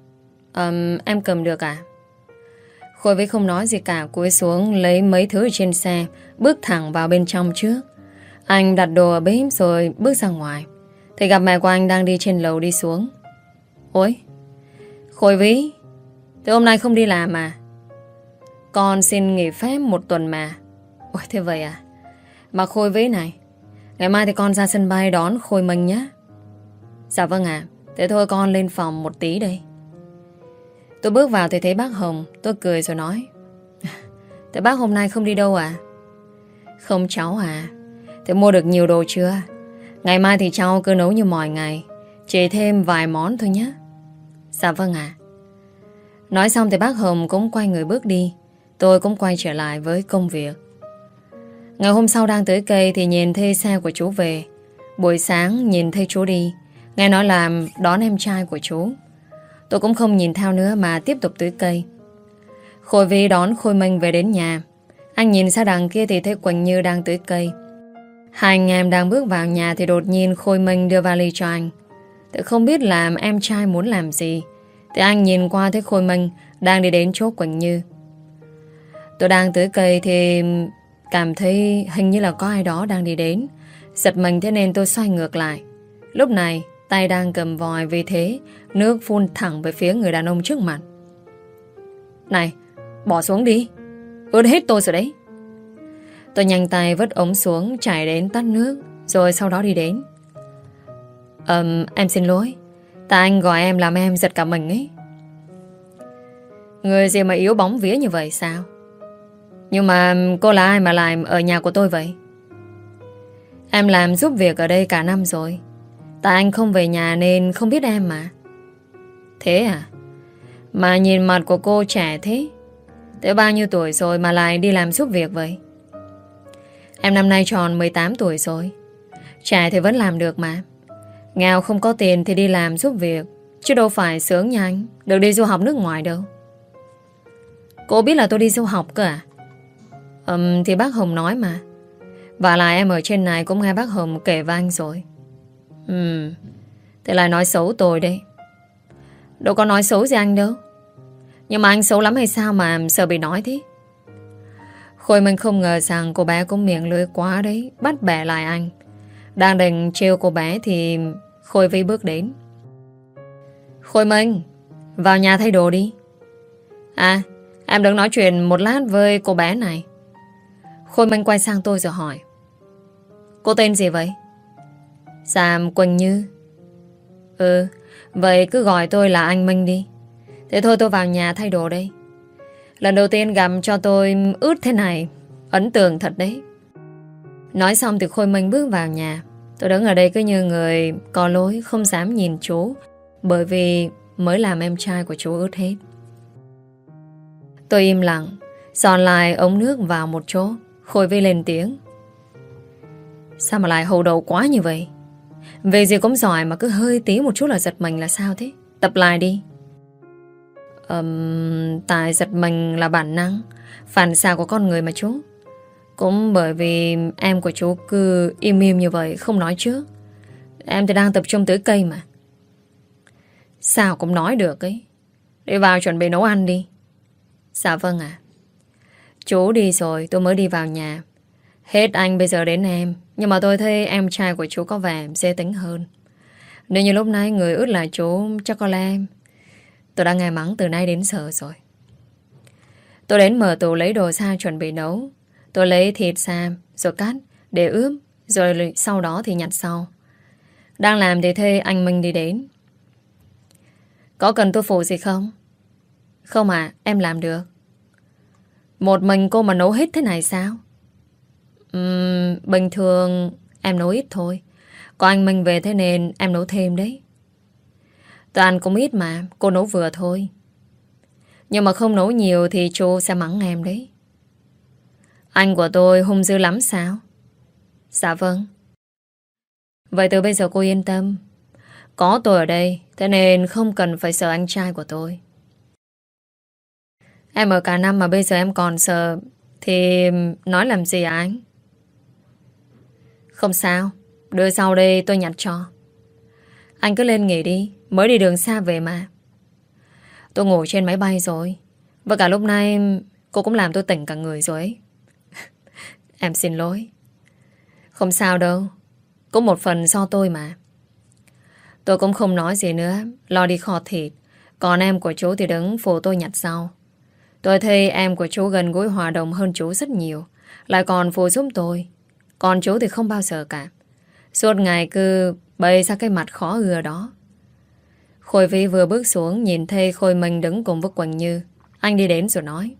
um, Em cầm được à? Khôi Vĩ không nói gì cả, cúi xuống lấy mấy thứ ở trên xe, bước thẳng vào bên trong trước. Anh đặt đồ ở bếp rồi bước ra ngoài, thì gặp mẹ của anh đang đi trên lầu đi xuống. "Ôi, Khôi Vĩ, thế hôm nay không đi làm à?" "Con xin nghỉ phép một tuần mà." "Ôi thế vậy à? Mà Khôi Vĩ này, ngày mai thì con ra sân bay đón Khôi Minh nhé." "Dạ vâng ạ. Thế thôi con lên phòng một tí đây." Tôi bước vào thì thấy bác Hồng. Tôi cười rồi nói: "Thế bác hôm nay không đi đâu à?" "Không cháu à. Thế mua được nhiều đồ chưa? Ngày mai thì cháu cứ nấu như mọi ngày, chỉ thêm vài món thôi nhé." "Dạ vâng ạ." Nói xong thì bác Hồng cũng quay người bước đi. Tôi cũng quay trở lại với công việc. Ngày hôm sau đang tưới cây thì nhìn thấy xe của chú về. Buổi sáng nhìn thấy chú đi, nghe nói là đón em trai của chú. Tôi cũng không nhìn theo nữa mà tiếp tục tưới cây. Khôi Vĩ đón Khôi Minh về đến nhà. Anh nhìn ra đằng kia thì thấy Quỳnh Như đang tưới cây. Hai anh em đang bước vào nhà thì đột nhiên Khôi Minh đưa vali cho anh. Tôi không biết là em trai muốn làm gì, thì anh nhìn qua thấy Khôi Minh đang đi đến chỗ Quỳnh Như. Tôi đang tưới cây thì cảm thấy hình như là có ai đó đang đi đến. Giật mình thế nên tôi xoay ngược lại. Lúc này tay đang cầm vòi, vì thế nước phun thẳng về phía người đàn ông trước mặt. "Này, bỏ xuống đi, ướt hết tôi rồi đấy." Tôi nhanh tay vứt ống xuống, chạy đến tắt nước, rồi sau đó đi đến. Ờm, em xin lỗi, tại anh gọi em làm em giật cả mình ấy. Người gì mà yếu bóng vía như vậy sao? Nhưng mà cô là ai mà làm ở nhà của tôi vậy? Em làm giúp việc ở đây cả năm rồi, tại anh không về nhà nên không biết em mà. Thế à? Mà nhìn mặt của cô trẻ thế. Thế bao nhiêu tuổi rồi mà lại đi làm giúp việc vậy? Em năm nay tròn mười tám tuổi rồi. Trẻ thì vẫn làm được mà. Nghèo không có tiền thì đi làm giúp việc, chứ đâu phải sướng như anh được đi du học nước ngoài đâu. Cô biết là tôi đi du học cơ à? Ừm, thì bác Hồng nói mà. Và lại em ở trên này cũng nghe bác Hồng kể với anh rồi. Ừm, thế lại nói xấu tôi đấy. Đâu có nói xấu gì anh đâu. Nhưng mà anh xấu lắm hay sao mà sợ bị nói thế? Khôi Minh không ngờ rằng cô bé cũng miệng lưỡi quá đấy, bắt bẻ lại anh. Đang định trêu cô bé thì Khôi Vĩ bước đến. "Khôi Minh, vào nhà thay đồ đi." "À, em đứng nói chuyện một lát với cô bé này." Khôi Minh quay sang tôi rồi hỏi: "Cô tên gì vậy?" "Dạ, Quỳnh Như." "Ừ, vậy cứ gọi tôi là anh Minh đi. Thế thôi tôi vào nhà thay đồ đây. Lần đầu tiên gặp cho tôi ướt thế này, ấn tượng thật đấy." Nói xong thì Khôi Minh bước vào nhà. Tôi đứng ở đây cứ như người có lỗi, không dám nhìn chú, bởi vì mới làm em trai của chú ướt hết. Tôi im lặng, dọn lại ống nước vào một chỗ. Khôi Vĩ lên tiếng: "Sao mà lại hầu đầu quá như vậy? Về gì cũng giỏi mà cứ hơi tí một chút là giật mình là sao thế? Tập lại đi." um, Tại giật mình là bản năng, phản xạ của con người mà chú. Cũng bởi vì em của chú cứ im im như vậy, không nói trước. Em thì đang tập trung tưới cây mà. Sao cũng nói được ấy. Đi vào chuẩn bị nấu ăn đi. Dạ vâng ạ. Chú đi rồi tôi mới đi vào nhà. Hết anh bây giờ đến em. Nhưng mà tôi thấy em trai của chú có vẻ dễ tính hơn. Nếu như lúc nãy người ướt là chú, chắc có lẽ tôi đã nghe mắng từ nay đến giờ rồi. Tôi đến mở tủ lấy đồ ra chuẩn bị nấu. Tôi lấy thịt ra rồi cắt để ướp, rồi sau đó thì nhặt sau. Đang làm thì thuê anh Minh đi đến. Có cần tôi phụ gì không? Không à, em làm được. Một mình cô mà nấu hết thế này sao? Uhm, bình thường em nấu ít thôi. Có anh Minh về thế nên em nấu thêm đấy. Tôi ăn cũng ít mà, cô nấu vừa thôi. Nhưng mà không nấu nhiều thì chú sẽ mắng em đấy. Anh của tôi hung dữ lắm sao? Dạ vâng. Vậy từ bây giờ cô yên tâm. Có tôi ở đây, thế nên không cần phải sợ anh trai của tôi. Em ở cả năm mà bây giờ em còn sợ thì nói làm gì à anh? Không sao, đưa sau đây tôi nhặt cho. Anh cứ lên nghỉ đi, mới đi đường xa về mà. Tôi ngủ trên máy bay rồi. Và cả lúc này cô cũng làm tôi tỉnh cả người rồi ấy. Em xin lỗi. Không sao đâu, cũng một phần do tôi mà. Tôi cũng không nói gì nữa, lo đi kho thịt. Còn em của chú thì đứng phụ tôi nhặt rau. Tôi thấy em của chú gần gũi hòa đồng hơn chú rất nhiều, lại còn phụ giúp tôi. Còn chú thì không bao giờ cả. Suốt ngày cứ bày ra cái mặt khó ưa đó. Khôi Vy vừa bước xuống, nhìn thấy Khôi Minh đứng cùng với Quỳnh Như. Anh đi đến rồi nói: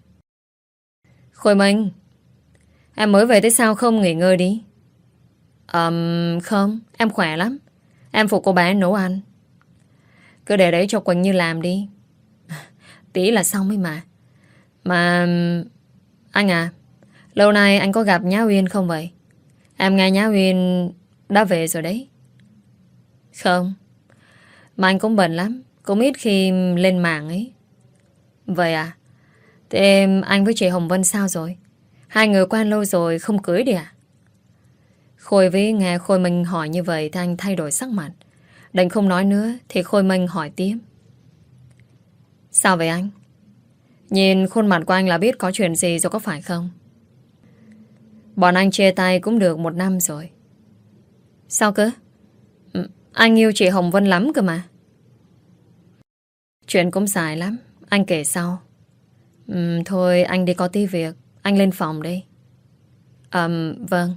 Khôi Minh, em mới về tới sao không nghỉ ngơi đi? Ờm, um, không, em khỏe lắm. Em phụ cô bé nấu ăn. Cứ để đấy cho Quỳnh Như làm đi. Tí là xong ấy mà. Mà anh à, lâu nay anh có gặp Nhã Uyên không vậy? Em nghe Nhã Uyên đã về rồi đấy. Không, mà anh cũng bận lắm, cũng ít khi lên mạng ấy. Vậy à? Thế em, anh với chị Hồng Vân sao rồi? Hai người quen lâu rồi không cưới đi à? Khôi Vy nghe Khôi Minh hỏi như vậy thì anh thay đổi sắc mặt. Đành không nói nữa thì Khôi Minh hỏi tiếp: Sao vậy anh? Nhìn khuôn mặt của anh là biết có chuyện gì rồi có phải không? Bọn anh chia tay cũng được một năm rồi. Sao cơ? Ừ, anh yêu chị Hồng Vân lắm cơ mà. Chuyện cũng dài lắm, anh kể sau. ừ, Thôi anh đi có tí việc. Anh lên phòng đi. Ờm, um, vâng.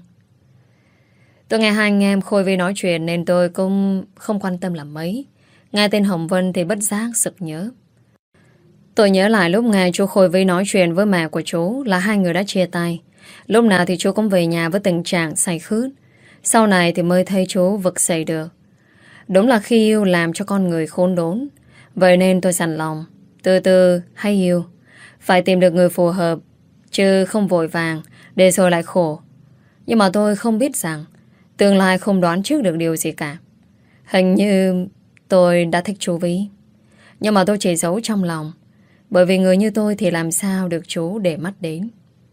Tôi nghe hai anh em Khôi Vy nói chuyện nên tôi cũng không quan tâm làm mấy. Nghe tên Hồng Vân thì bất giác sực nhớ. Tôi nhớ lại lúc nghe chú Khôi Vy nói chuyện với mẹ của chú là hai người đã chia tay. Lúc nào thì chú cũng về nhà với tình trạng say khướt. Sau này thì mới thấy chú vực dậy được. Đúng là khi yêu làm cho con người khốn đốn. Vậy nên tôi dặn lòng, từ từ hay yêu, phải tìm được người phù hợp, chứ không vội vàng để rồi lại khổ. Nhưng mà tôi không biết rằng tương lai không đoán trước được điều gì cả. Hình như tôi đã thích chú Vy, nhưng mà tôi chỉ giấu trong lòng. Bởi vì người như tôi thì làm sao được chú để mắt đến.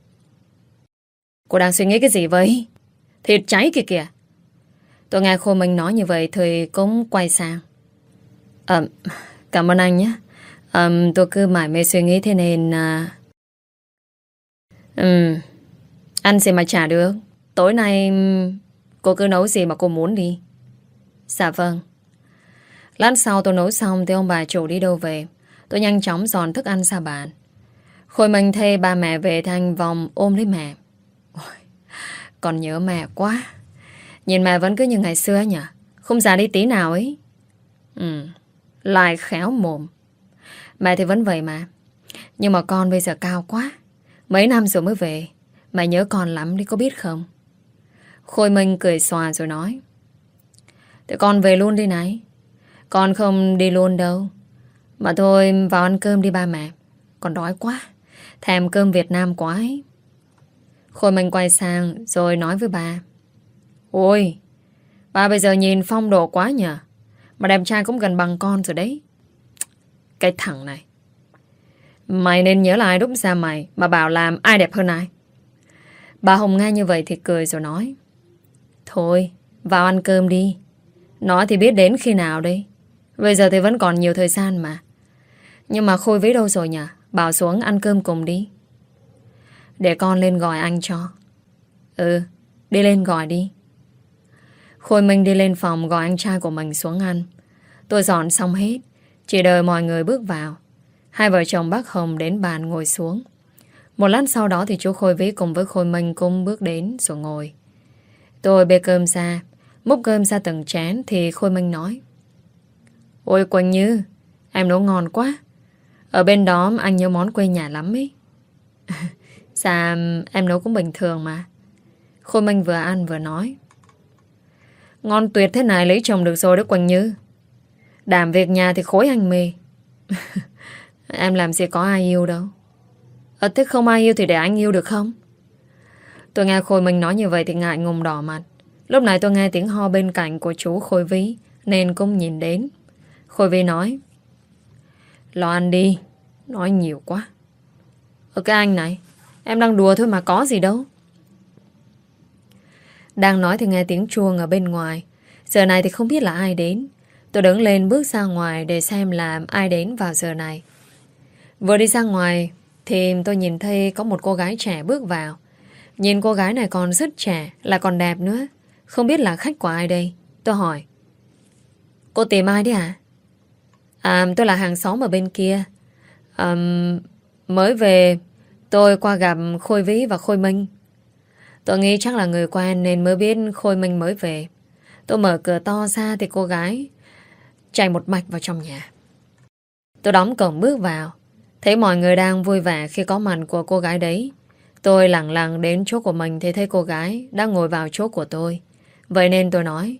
Cô đang suy nghĩ cái gì vậy? Thịt cháy kìa kìa. Tôi nghe Khôi Minh nói như vậy thì cũng quay sang. Ờ, cảm ơn anh nhé. Ờ, tôi cứ mải mê suy nghĩ thế nên... À... Ừ, ăn gì mà trả được. Tối nay cô cứ nấu gì mà cô muốn đi. Dạ vâng. Lát sau tôi nấu xong thì ông bà chủ đi đâu về. Tôi nhanh chóng dọn thức ăn ra bàn. Khôi Minh thấy ba mẹ về thì anh vòng ôm lấy mẹ. Ôi, còn nhớ mẹ quá. Nhìn mẹ vẫn cứ như ngày xưa nhỉ. Không già đi tí nào ấy. Ừ, lại khéo mồm. Mẹ thì vẫn vậy mà. Nhưng mà con bây giờ cao quá. Mấy năm rồi mới về. Mẹ nhớ con lắm đi có biết không? Khôi Minh cười xòa rồi nói: Thế con về luôn đi này. Con không đi luôn đâu. Mà thôi vào ăn cơm đi ba mẹ. Con đói quá. Thèm cơm Việt Nam quá ấy. Khôi Minh quay sang rồi nói với bà: Ôi, bà bây giờ nhìn phong độ quá nhờ. Mà đẹp trai cũng gần bằng con rồi đấy. Cái thằng này, mày nên nhớ lại lúc ra mày mà bảo làm ai đẹp hơn ai. Bà Hồng nghe như vậy thì cười rồi nói: Thôi, vào ăn cơm đi. Nói thì biết đến khi nào đây. Bây giờ thì vẫn còn nhiều thời gian mà. Nhưng mà Khôi Vy đâu rồi nhỉ? Bảo xuống ăn cơm cùng đi. Để con lên gọi anh cho. Ừ, đi lên gọi đi. Khôi Minh đi lên phòng gọi anh trai của mình xuống ăn. Tôi dọn xong hết, chỉ đợi mọi người bước vào. Hai vợ chồng bác Hồng đến bàn ngồi xuống. Một lát sau đó thì chú Khôi Vĩ cùng với Khôi Minh cũng bước đến rồi ngồi. Tôi bê cơm ra, múc cơm ra từng chén thì Khôi Minh nói: Ôi Quỳnh Như, em nấu ngon quá. Ở bên đó anh nhớ món quê nhà lắm ấy. Dạ em nấu cũng bình thường mà. Khôi Minh vừa ăn vừa nói: Ngon tuyệt thế này lấy chồng được rồi đó Quỳnh Như. Đảm việc nhà thì khối anh mê. Em làm gì có ai yêu đâu. Ờ thế không ai yêu thì để anh yêu được không? Tôi nghe Khôi Minh nói như vậy thì ngại ngùng đỏ mặt. Lúc này tôi nghe tiếng ho bên cạnh của chú Khôi Vĩ nên cũng nhìn đến. Khôi Vĩ nói: Lo ăn đi, nói nhiều quá. Ờ cái anh này, em đang đùa thôi mà có gì đâu. Đang nói thì nghe tiếng chuông ở bên ngoài. Giờ này thì không biết là ai đến. Tôi đứng lên bước ra ngoài để xem là ai đến vào giờ này. Vừa đi ra ngoài thì tôi nhìn thấy có một cô gái trẻ bước vào. Nhìn cô gái này còn rất trẻ, lại còn đẹp nữa. Không biết là khách của ai đây. Tôi hỏi: Cô tìm ai đấy à? À tôi là hàng xóm ở bên kia. à, Mới về tôi qua gặp Khôi Vĩ và Khôi Minh. Tôi nghĩ chắc là người quen nên mới biết Khôi Minh mới về. Tôi mở cửa to ra thì cô gái chạy một mạch vào trong nhà. Tôi đóng cổng bước vào, thấy mọi người đang vui vẻ khi có mặt của cô gái đấy. Tôi lẳng lặng đến chỗ của mình thì thấy cô gái đang ngồi vào chỗ của tôi. Vậy nên tôi nói: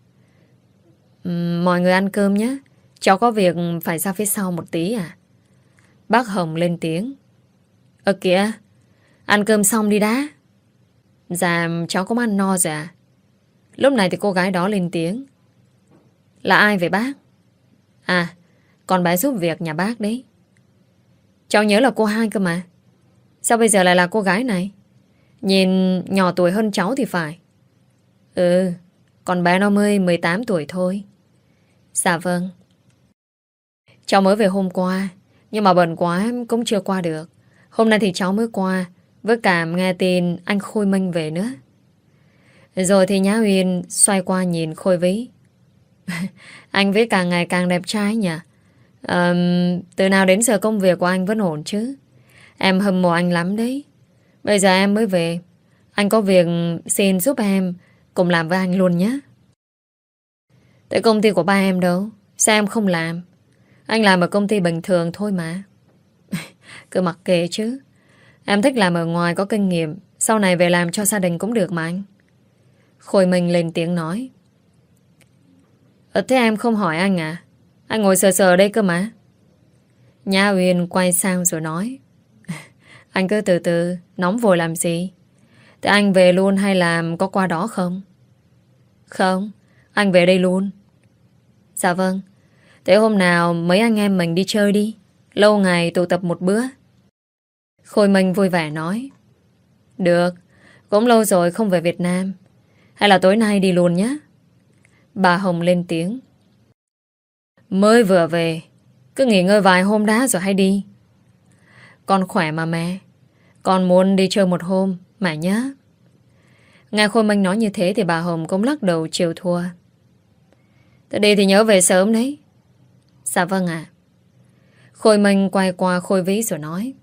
um, Mọi người ăn cơm nhé. Cháu có việc phải ra phía sau một tí à? Bác Hồng lên tiếng: Ờ kìa, ăn cơm xong đi đã. Dạ cháu cũng ăn no rồi à? Lúc này thì cô gái đó lên tiếng: Là ai vậy bác? À, con bé giúp việc nhà bác đấy. Cháu nhớ là cô hai cơ mà. Sao bây giờ lại là cô gái này? Nhìn nhỏ tuổi hơn cháu thì phải. Ừ, con bé nó mới mười tám tuổi thôi. Dạ vâng. Cháu mới về hôm qua, nhưng mà bận quá cũng chưa qua được. Hôm nay thì cháu mới qua, với cả nghe tin anh Khôi Minh về nữa. Rồi thì Nhã Uyên xoay qua nhìn Khôi Vĩ. Anh Vĩ càng ngày càng đẹp trai nhỉ? à, Từ nào đến giờ công việc của anh vẫn ổn chứ? Em hâm mộ anh lắm đấy. Bây giờ em mới về, anh có việc xin giúp em cùng làm với anh luôn nhé. Tại công ty của ba em đâu, sao em không làm? Anh làm ở công ty bình thường thôi mà. Cứ mặc kệ chứ. Em thích làm ở ngoài có kinh nghiệm, sau này về làm cho gia đình cũng được mà anh. Khôi Minh lên tiếng nói: Ờ thế em không hỏi anh à? Anh ngồi sờ sờ ở đây cơ mà. Nhã Uyên quay sang rồi nói: Anh cứ từ từ, nóng vội làm gì? Thế anh về luôn hay là có qua đó không? Không, anh về đây luôn. Dạ vâng. Thế hôm nào mấy anh em mình đi chơi đi, lâu ngày tụ tập một bữa. Khôi Minh vui vẻ nói: Được, cũng lâu rồi không về Việt Nam. Hay là tối nay đi luôn nhé. Bà Hồng lên tiếng: Mới vừa về, cứ nghỉ ngơi vài hôm đã rồi hay đi. Con khỏe mà mẹ, con muốn đi chơi một hôm mẹ nhé. Nghe Khôi Minh nói như thế thì bà Hồng cũng lắc đầu chịu thua. Thế đi thì nhớ về sớm đấy. Dạ vâng ạ. Khôi Minh quay qua Khôi Vĩ rồi nói: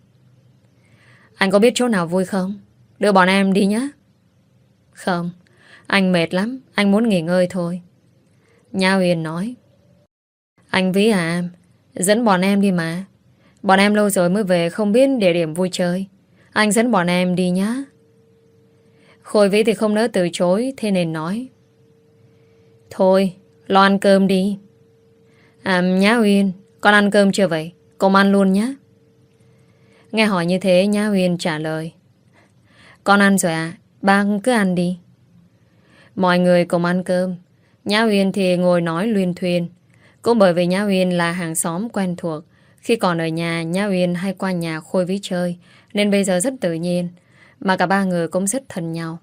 Anh có biết chỗ nào vui không? Đưa bọn em đi nhé. Không, anh mệt lắm, anh muốn nghỉ ngơi thôi. Nhã Uyên nói: Anh Vĩ à, dẫn bọn em đi mà. Bọn em lâu rồi mới về không biết địa điểm vui chơi. Anh dẫn bọn em đi nhé. Khôi Vĩ thì không nỡ từ chối, thế nên nói: Thôi, lo ăn cơm đi. À Nhã Uyên, con ăn cơm chưa vậy? Cùng ăn luôn nhé. Nghe hỏi như thế Nhã Uyên trả lời: Con ăn rồi à, ba cứ ăn đi. Mọi người cùng ăn cơm. Nhã Uyên thì ngồi nói luyên thuyên. Cũng bởi vì Nhã Uyên là hàng xóm quen thuộc. Khi còn ở nhà, Nhã Uyên hay qua nhà Khôi Vĩ chơi, nên bây giờ rất tự nhiên, mà cả ba người cũng rất thân nhau.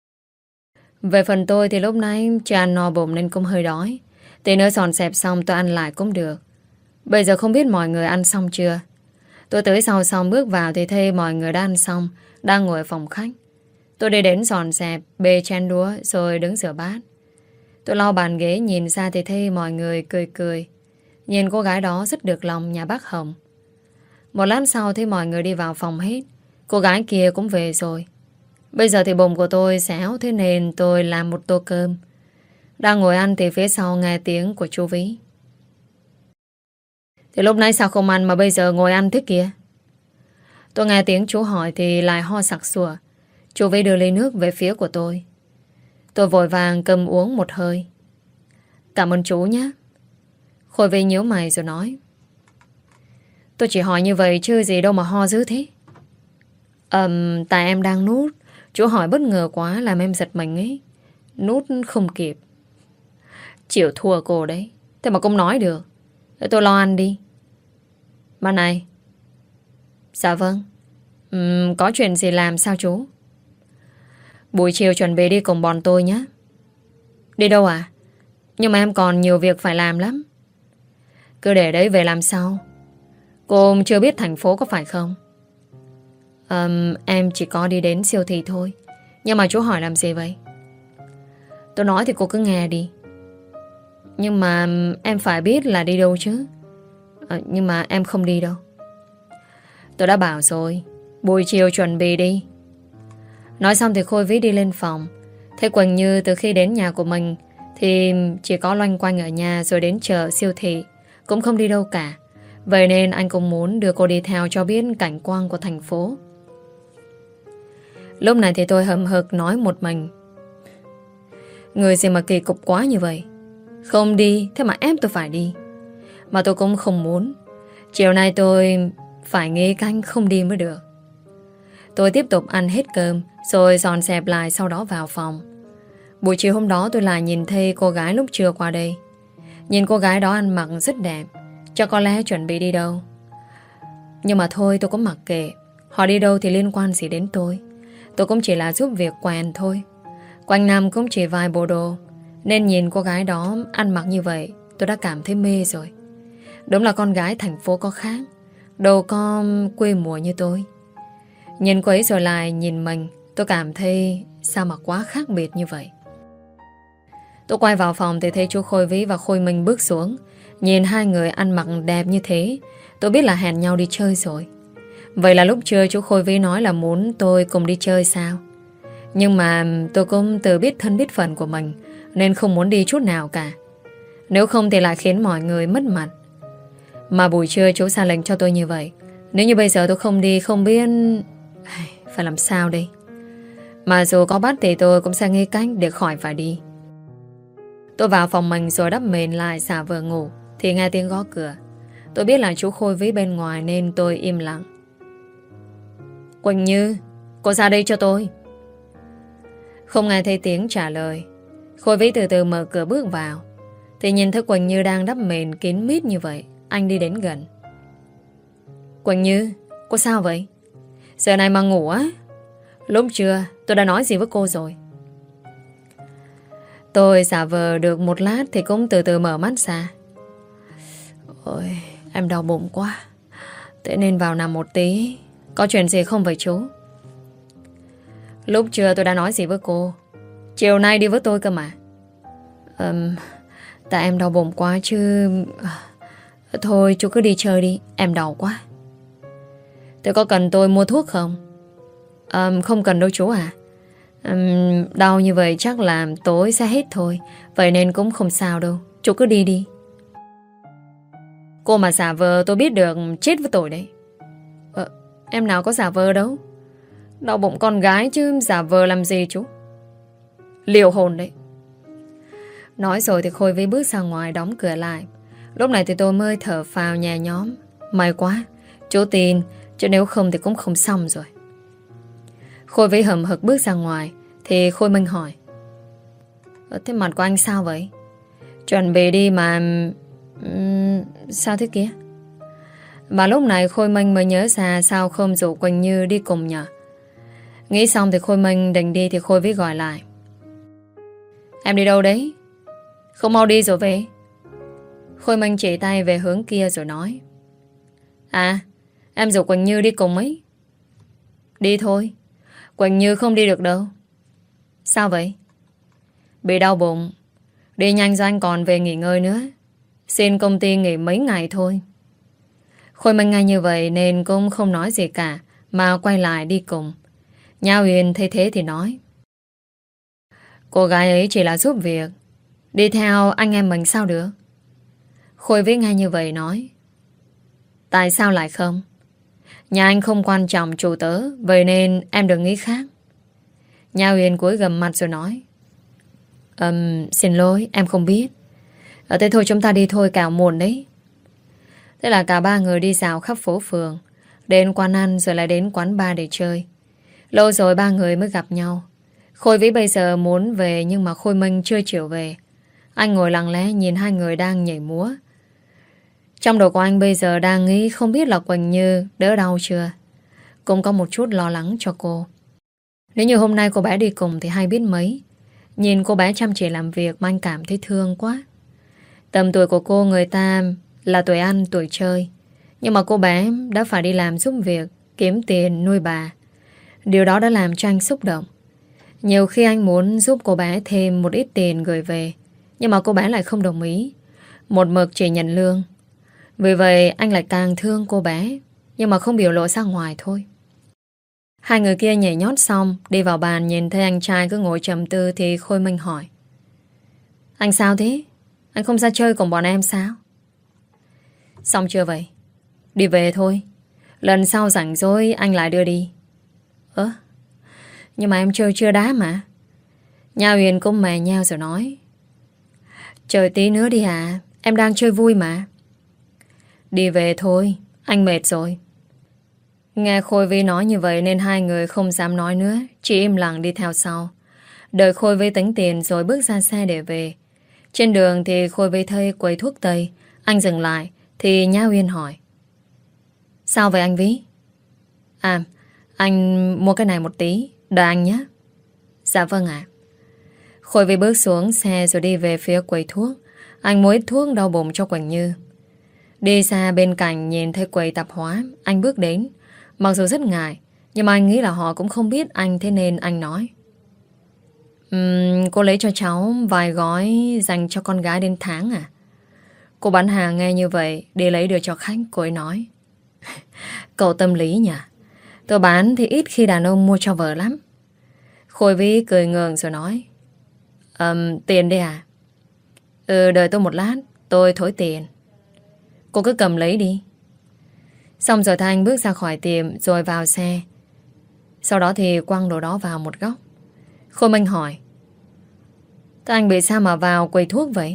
Về phần tôi thì lúc nãy chưa ăn no bụng nên cũng hơi đói. Tí nữa dọn dẹp xong tôi ăn lại cũng được. Bây giờ không biết mọi người ăn xong chưa. Tôi tới sau xong bước vào thì thấy mọi người đã ăn xong, đang ngồi ở phòng khách. Tôi đi đến dọn dẹp, bê chén đũa rồi đứng rửa bát. Tôi lau bàn ghế nhìn ra thì thấy mọi người cười cười. Nhìn cô gái đó rất được lòng nhà bác Hồng. Một lát sau thấy mọi người đi vào phòng hết. Cô gái kia cũng về rồi. Bây giờ thì bụng của tôi xéo, thế nên tôi làm một tô cơm. Đang ngồi ăn thì phía sau nghe tiếng của chú Ví. Thì lúc nãy sao không ăn mà bây giờ ngồi ăn thế kìa? Tôi nghe tiếng chú hỏi thì lại ho sặc sủa. Chú Ví đưa ly nước về phía của tôi. Tôi vội vàng cầm uống một hơi. Cảm ơn chú nhé. Khôi Vy nhíu mày rồi nói. Tôi chỉ hỏi như vậy chứ gì đâu mà ho dữ thế. Ờm, tại em đang nút. Chú hỏi bất ngờ quá làm em giật mình ấy. Nút không kịp. Chịu thua cô đấy. Thế mà không nói được. Để tôi lo ăn đi. Mà này. Dạ vâng. Uhm, có chuyện gì làm sao chú? Buổi chiều chuẩn bị đi cùng bọn tôi nhé. Đi đâu à? Nhưng mà em còn nhiều việc phải làm lắm. Cứ để đấy về làm sau. Cô chưa biết thành phố có phải không? um, Em chỉ có đi đến siêu thị thôi. Nhưng mà chú hỏi làm gì vậy? Tôi nói thì cô cứ nghe đi. Nhưng mà em phải biết là đi đâu chứ. à, Nhưng mà em không đi đâu. Tôi đã bảo rồi, buổi chiều chuẩn bị đi. Nói xong thì Khôi Vy đi lên phòng. Thế Quỳnh Như từ khi đến nhà của mình thì chỉ có loanh quanh ở nhà rồi đến chợ siêu thị, cũng không đi đâu cả. Vậy nên anh cũng muốn đưa cô đi theo cho biết cảnh quan của thành phố. Lúc này thì tôi hậm hực nói một mình. Người gì mà kỳ cục quá như vậy. Không đi, thế mà ép tôi phải đi. Mà tôi cũng không muốn. Chiều nay tôi phải nghĩ canh không đi mới được. Tôi tiếp tục ăn hết cơm rồi dọn dẹp lại, sau đó vào phòng. Buổi chiều hôm đó tôi lại nhìn thấy cô gái lúc trưa qua đây. Nhìn cô gái đó ăn mặc rất đẹp. Cho có lẽ chuẩn bị đi đâu. Nhưng mà thôi tôi cũng mặc kệ. Họ đi đâu thì liên quan gì đến tôi. Tôi cũng chỉ là giúp việc quen thôi. Quanh năm cũng chỉ vài bộ đồ. Nên nhìn cô gái đó ăn mặc như vậy, tôi đã cảm thấy mê rồi. Đúng là con gái thành phố có khác. Đâu có quê mùa như tôi. Nhìn cô ấy rồi lại nhìn mình, tôi cảm thấy sao mà quá khác biệt như vậy. Tôi quay vào phòng thì thấy chú Khôi Vy và Khôi Minh bước xuống. Nhìn hai người ăn mặc đẹp như thế, tôi biết là hẹn nhau đi chơi rồi. Vậy là lúc trưa chú Khôi Vy nói là muốn tôi cùng đi chơi sao? Nhưng mà tôi cũng tự biết thân biết phận của mình, nên không muốn đi chút nào cả. Nếu không thì lại khiến mọi người mất mặt. Mà buổi trưa chú ra lệnh cho tôi như vậy. Nếu như bây giờ tôi không đi, không biết phải làm sao đây. Mà dù có bắt thì tôi cũng sẽ nghĩ cách để khỏi phải đi. Tôi vào phòng mình rồi đắp mền lại xả vờ ngủ thì nghe tiếng gõ cửa. Tôi biết là chú Khôi Vy bên ngoài nên tôi im lặng. Quỳnh Như, cô ra đây cho tôi. Không nghe thấy tiếng trả lời. Khôi Vy từ từ mở cửa bước vào thì nhìn thấy Quỳnh Như đang đắp mền kín mít như vậy. Anh đi đến gần. Quỳnh Như, cô sao vậy? Giờ này mà ngủ á? Lúc trưa tôi đã nói gì với cô rồi? Tôi giả vờ được một lát thì cũng từ từ mở mắt ra. Ôi, em đau bụng quá. Thế nên vào nằm một tí. Có chuyện gì không vậy chú? Lúc trưa tôi đã nói gì với cô? Chiều nay đi với tôi cơ mà. um, Tại em đau bụng quá chứ. Thôi chú cứ đi chơi đi. Em đau quá. Thế có cần tôi mua thuốc không? um, Không cần đâu chú à. um, Đau như vậy chắc là tối sẽ hết thôi. Vậy nên cũng không sao đâu. Chú cứ đi đi. Cô mà giả vờ tôi biết được chết với tôi đấy. ờ, Em nào có giả vờ đâu. Đau bụng con gái chứ giả vờ làm gì chú. Liều hồn đấy. Nói rồi thì Khôi Vy bước ra ngoài đóng cửa lại. Lúc này thì tôi mới thở phào nhẹ nhõm. May quá, chú tin. Chứ nếu không thì cũng không xong rồi. Khôi Vy hầm hực bước ra ngoài thì Khôi Minh hỏi. Thế mặt của anh sao vậy? Chuẩn bị đi mà. uhm, Sao thế kia? Mà lúc này Khôi Minh mới nhớ ra sao không rủ Quỳnh Như đi cùng nhỉ. Nghĩ xong thì Khôi Minh định đi thì Khôi Vy gọi lại. Em đi đâu đấy? Không mau đi rồi về. Khôi Minh chỉ tay về hướng kia rồi nói. À, em rủ Quỳnh Như đi cùng ấy. Đi thôi. Quỳnh Như không đi được đâu. Sao vậy? Bị đau bụng. Đi nhanh rồi anh còn về nghỉ ngơi nữa. Xin công ty nghỉ mấy ngày thôi. Khôi Minh nghe như vậy nên cũng không nói gì cả, mà quay lại đi cùng. Nha Huyền thấy thế thì nói: cô gái ấy chỉ là giúp việc, đi theo anh em mình sao được. Khôi Vĩ nghe như vậy nói: tại sao lại không? Nhà anh không quan trọng chủ tớ, vậy nên em đừng nghĩ khác. Nha Huyền cúi gằm mặt rồi nói: um, xin lỗi, em không biết. Ở thế thôi, chúng ta đi thôi, cào muộn đấy. Thế là cả ba người đi dạo khắp phố phường, đến quán ăn rồi lại đến quán bar để chơi. Lâu rồi ba người mới gặp nhau. Khôi Vĩ bây giờ muốn về, nhưng mà Khôi Minh chưa chịu về. Anh ngồi lặng lẽ nhìn hai người đang nhảy múa. Trong đầu của anh bây giờ đang nghĩ không biết là Quỳnh Như đỡ đau chưa. Cũng có một chút lo lắng cho cô. Nếu như hôm nay cô bé đi cùng thì hay biết mấy. Nhìn cô bé chăm chỉ làm việc mà anh cảm thấy thương quá. Tầm tuổi của cô người ta là tuổi ăn tuổi chơi, nhưng mà cô bé đã phải đi làm giúp việc, kiếm tiền nuôi bà. Điều đó đã làm cho anh xúc động. Nhiều khi anh muốn giúp cô bé thêm một ít tiền gửi về, nhưng mà cô bé lại không đồng ý, một mực chỉ nhận lương. Vì vậy anh lại càng thương cô bé, nhưng mà không biểu lộ ra ngoài thôi. Hai người kia nhảy nhót xong, đi vào bàn nhìn thấy anh trai cứ ngồi trầm tư thì Khôi Minh hỏi: anh sao thế? Anh không ra chơi cùng bọn em sao? Xong chưa vậy? Đi về thôi. Lần sau rảnh rỗi anh lại đưa đi. Ơ, nhưng mà em chơi chưa đá mà. Nha Huyền cũng mè nheo rồi nói: chơi tí nữa đi à, em đang chơi vui mà. Đi về thôi, anh mệt rồi. Nghe Khôi Vĩ nói như vậy nên hai người không dám nói nữa, chỉ im lặng đi theo sau. Đợi Khôi Vĩ tính tiền rồi bước ra xe để về. Trên đường thì Khôi Vĩ thấy quầy thuốc tây. Anh dừng lại thì Nha Huyền hỏi: sao vậy anh Vĩ? À, anh mua cái này một tí, đợi anh nhé. Dạ vâng ạ. Khôi Vĩ bước xuống xe rồi đi về phía quầy thuốc. Anh mua ít thuốc đau bụng cho Quỳnh Như. Đi xa bên cạnh nhìn thấy quầy tạp hóa, anh bước đến. Mặc dù rất ngại, nhưng mà anh nghĩ là họ cũng không biết anh, thế nên anh nói: um, cô lấy cho cháu vài gói dành cho con gái đến tháng à? Cô bán hàng nghe như vậy, đi lấy đưa cho khách. Cô ấy nói: cậu tâm lý nhỉ? Tôi bán thì ít khi đàn ông mua cho vợ lắm. Khôi Vĩ cười ngượng rồi nói: um, tiền đây à? Ừ, đợi tôi một lát, tôi thối tiền. Cô cứ cầm lấy đi. Xong rồi Thanh bước ra khỏi tiệm rồi vào xe. Sau đó thì quăng đồ đó vào một góc. Khôi Minh hỏi: các anh bị sao mà vào quầy thuốc vậy?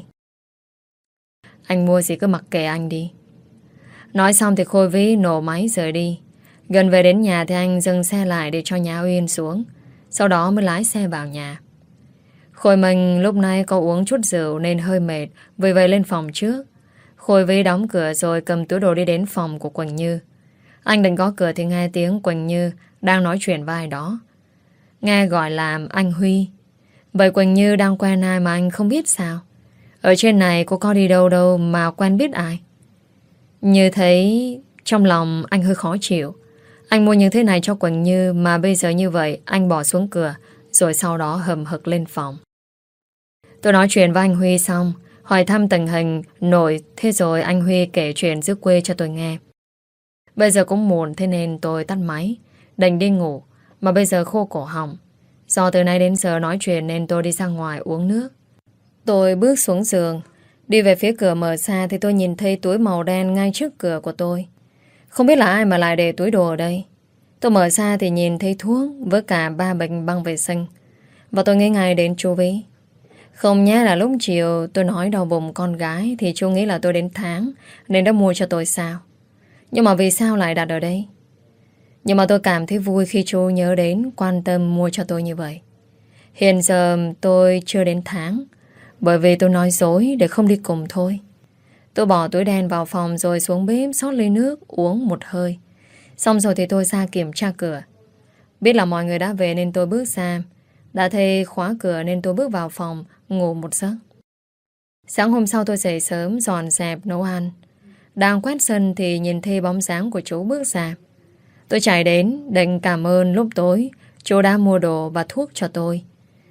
Anh mua gì cứ mặc kệ anh đi. Nói xong thì Khôi Vĩ nổ máy rời đi. Gần về đến nhà thì anh dừng xe lại để cho Nha Uyên xuống, sau đó mới lái xe vào nhà. Khôi Minh lúc này có uống chút rượu nên hơi mệt, vì vậy lên phòng trước. Khôi Vĩ đóng cửa rồi cầm túi đồ đi đến phòng của Quỳnh Như. Anh định gõ cửa thì nghe tiếng Quỳnh Như đang nói chuyện với ai đó. Nghe gọi là anh Huy. Vậy Quỳnh Như đang quen ai mà anh không biết sao? Ở trên này cô có đi đâu đâu mà quen biết ai? Như thấy trong lòng anh hơi khó chịu. Anh mua những thế này cho Quỳnh Như mà bây giờ như vậy anh bỏ xuống cửa, rồi sau đó hầm hực lên phòng. Tôi nói chuyện với anh Huy xong, hỏi thăm tình hình nổi, thế rồi anh Huy kể chuyện dưới quê cho tôi nghe. Bây giờ cũng muộn thế nên tôi tắt máy, đành đi ngủ, mà bây giờ khô cổ họng. Do từ nay đến giờ nói chuyện nên tôi đi ra ngoài uống nước. Tôi bước xuống giường, đi về phía cửa mở ra thì tôi nhìn thấy túi màu đen ngay trước cửa của tôi. Không biết là ai mà lại để túi đồ ở đây. Tôi mở ra thì nhìn thấy thuốc với cả ba bình băng vệ sinh. Và tôi nghĩ ngay đến chú Vĩ. Không nhé là lúc chiều tôi nói đau bụng con gái thì chú nghĩ là tôi đến tháng nên đã mua cho tôi sao. Nhưng mà vì sao lại đặt ở đây? Nhưng mà tôi cảm thấy vui khi chú nhớ đến, quan tâm mua cho tôi như vậy. Hiện giờ tôi chưa đến tháng, bởi vì tôi nói dối để không đi cùng thôi. Tôi bỏ túi đen vào phòng rồi xuống bếp xót ly nước uống một hơi. Xong rồi thì tôi ra kiểm tra cửa. Biết là mọi người đã về nên tôi bước ra. Đã thấy khóa cửa nên tôi bước vào phòng ngủ một giấc. Sáng hôm sau tôi dậy sớm dọn dẹp nấu ăn. Đang quét sân thì nhìn thấy bóng dáng của chú bước ra. Tôi chạy đến định cảm ơn lúc tối chú đã mua đồ và thuốc cho tôi.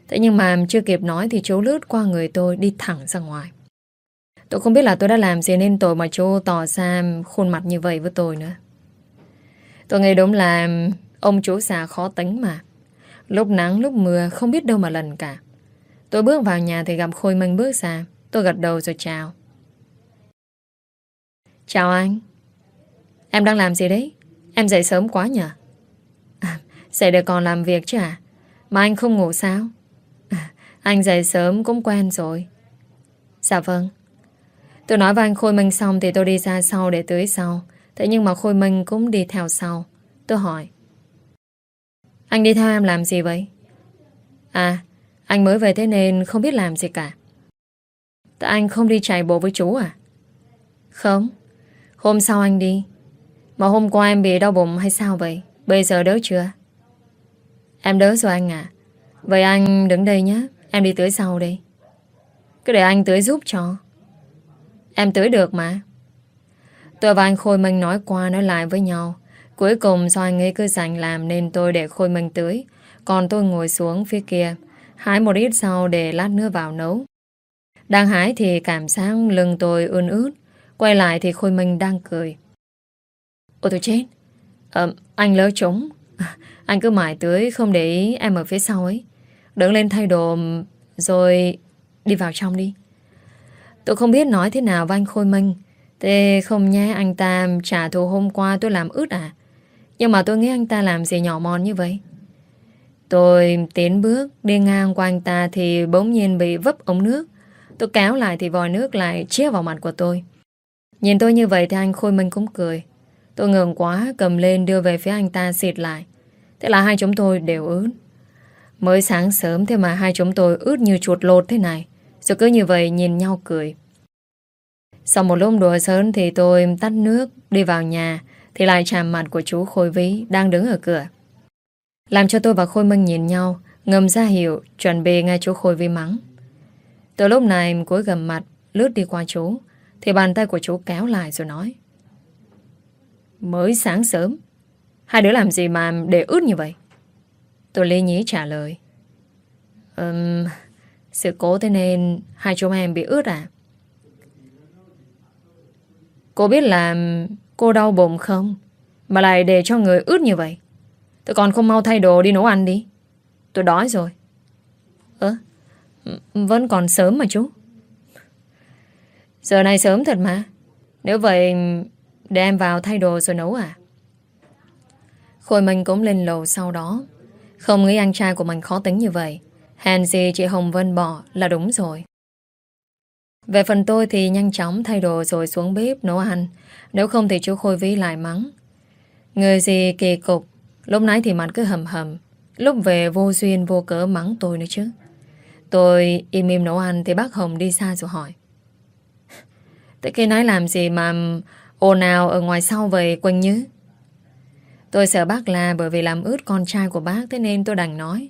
Thế nhưng mà chưa kịp nói thì chú lướt qua người tôi đi thẳng ra ngoài. Tôi không biết là tôi đã làm gì nên tội mà chú tỏ ra khuôn mặt như vậy với tôi nữa. Tôi nghĩ đúng là ông chú già khó tính mà. Lúc nắng lúc mưa không biết đâu mà lần cả. Tôi bước vào nhà thì gặp Khôi Minh bước ra. Tôi gật đầu rồi chào. Chào anh. Em đang làm gì đấy? Em dậy sớm quá nhỉ? À, dậy để còn làm việc chứ à? Mà anh không ngủ sao? À, anh dậy sớm cũng quen rồi. Dạ vâng. Tôi nói với anh Khôi Minh xong thì tôi đi ra sau để tưới sau. Thế nhưng mà Khôi Minh cũng đi theo sau. Tôi hỏi. Anh đi theo em làm gì vậy? À, anh mới về thế nên không biết làm gì cả. Tại anh không đi chạy bộ với chú à? Không. Hôm sau anh đi. Mà hôm qua em bị đau bụng hay sao vậy? Bây giờ đỡ chưa? Em đỡ rồi anh à. Vậy anh đứng đây nhé. Em đi tưới sau đây. Cứ để anh tưới giúp cho. Em tưới được mà. Tôi và anh Khôi Minh nói qua nói lại với nhau. Cuối cùng do anh ấy cứ rảnh làm nên tôi để Khôi Minh tưới. Còn tôi ngồi xuống phía kia hái một ít rau để lát nữa vào nấu. Đang hái thì cảm giác lưng tôi ươn ướt. Quay lại thì Khôi Minh đang cười. Ôi tôi chết. à, Anh lỡ trống. à, Anh cứ mải tưới không để ý em ở phía sau ấy. Đứng lên thay đồ rồi đi vào trong đi. Tôi không biết nói thế nào với anh Khôi Minh. Thế không nhé, anh ta trả thù hôm qua tôi làm ướt à? Nhưng mà tôi nghĩ anh ta làm gì nhỏ mọn như vậy. Tôi tiến bước đi ngang qua anh ta thì bỗng nhiên bị vấp ống nước. Tôi kéo lại thì vòi nước lại chĩa vào mặt của tôi. Nhìn tôi như vậy thì anh Khôi Minh cũng cười. Tôi ngượng quá cầm lên đưa về phía anh ta xịt lại. Thế là hai chúng tôi đều ướt. Mới sáng sớm thế mà hai chúng tôi ướt như chuột lột thế này. Rồi cứ như vậy nhìn nhau cười. Sau một lúc đùa giỡn thì tôi tắt nước đi vào nhà thì lại chạm mặt của chú Khôi Vĩ đang đứng ở cửa. Làm cho tôi và Khôi Minh nhìn nhau, ngầm ra hiệu chuẩn bị ngay chú Khôi Vĩ mắng. Từ lúc này cúi gầm mặt lướt đi qua chú thì bàn tay của chú kéo lại rồi nói. Mới sáng sớm hai đứa làm gì mà để ướt như vậy? Tôi lý nhí trả lời. um, Sự cố thế nên hai chúng em bị ướt à? Cô biết là cô đau bụng không mà lại để cho người ướt như vậy? Tôi còn không mau thay đồ đi nấu ăn đi. Tôi đói rồi. Ơ vẫn còn sớm mà chú. Giờ này sớm thật mà. Nếu vậy để em vào thay đồ rồi nấu à? Khôi Minh cũng lên lầu sau đó. Không nghĩ anh trai của mình khó tính như vậy. Hèn gì chị Hồng Vân bỏ là đúng rồi. Về phần tôi thì nhanh chóng thay đồ rồi xuống bếp nấu ăn. Nếu không thì chú Khôi Vĩ lại mắng. Người gì kỳ cục. Lúc nãy thì mặt cứ hầm hầm. Lúc về vô duyên vô cớ mắng tôi nữa chứ. Tôi im im nấu ăn thì bác Hồng đi xa rồi hỏi. Thế cái nói làm gì mà ồn ào ở ngoài sau vậy Quỳnh Như? Tôi sợ bác là bởi vì làm ướt con trai của bác. Thế nên tôi đành nói.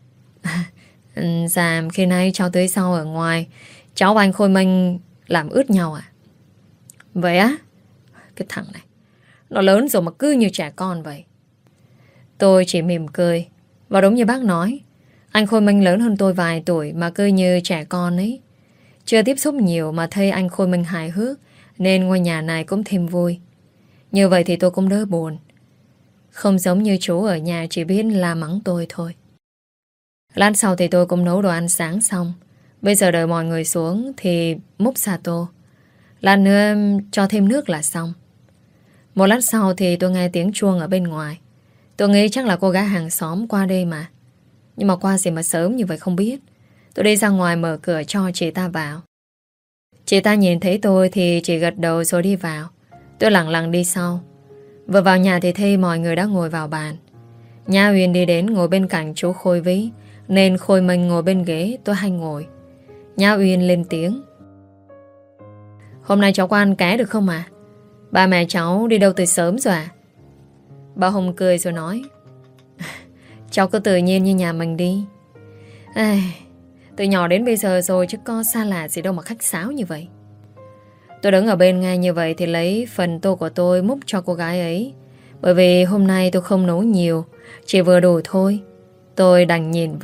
Dạ khi nay cháu tới sau ở ngoài. Cháu và anh Khôi Minh làm ướt nhau à? Vậy á? Cái thằng này nó lớn rồi mà cứ như trẻ con vậy. Tôi chỉ mỉm cười. Và đúng như bác nói, anh Khôi Minh lớn hơn tôi vài tuổi mà cứ như trẻ con ấy. Chưa tiếp xúc nhiều mà thấy anh Khôi Minh hài hước nên ngôi nhà này cũng thêm vui. Như vậy thì tôi cũng đỡ buồn. Không giống như chú ở nhà chỉ biết la mắng tôi thôi. Lát sau thì tôi cũng nấu đồ ăn sáng xong. Bây giờ đợi mọi người xuống thì múc xà tô. Lát nữa cho thêm nước là xong. Một lát sau thì tôi nghe tiếng chuông ở bên ngoài. Tôi nghĩ chắc là cô gái hàng xóm qua đây mà. Nhưng mà qua gì mà sớm như vậy không biết. Tôi đi ra ngoài mở cửa cho chị ta vào. Chị ta nhìn thấy tôi thì chỉ gật đầu rồi đi vào. Tôi lặng lặng đi sau. Vừa vào nhà thì thấy mọi người đã ngồi vào bàn. Nha Huyền đi đến ngồi bên cạnh chú Khôi Vĩ nên Khôi Minh ngồi bên ghế tôi hay ngồi. Nha Uyên lên tiếng. Hôm nay cháu có ăn cá được không à? Ba mẹ cháu đi đâu từ sớm rồi à? Bà Hồng cười rồi nói. Cháu cứ tự nhiên như nhà mình đi. À, từ nhỏ đến bây giờ rồi chứ có xa lạ gì đâu mà khách sáo như vậy. Tôi đứng ở bên nghe như vậy thì lấy phần tô của tôi múc cho cô gái ấy. Bởi vì hôm nay tôi không nấu nhiều, chỉ vừa đủ thôi. Tôi đành nhìn vậy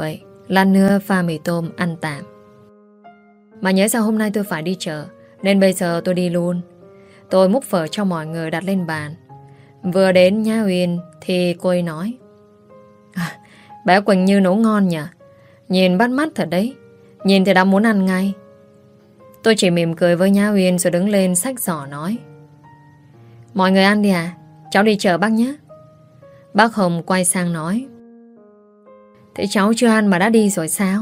lát nữa pha mì tôm ăn tạm. Mà nhớ sao hôm nay tôi phải đi chợ, nên bây giờ tôi đi luôn. Tôi múc phở cho mọi người đặt lên bàn. Vừa đến nhà Uyên thì cô ấy nói: à, bé Quỳnh Như nấu ngon nhỉ, nhìn bắt mắt thật đấy, nhìn thì đã muốn ăn ngay. Tôi chỉ mỉm cười với Nhã Uyên rồi đứng lên xách giỏ nói: mọi người ăn đi à, cháu đi chợ bác nhé. Bác Hồng quay sang nói: thế cháu chưa ăn mà đã đi rồi sao?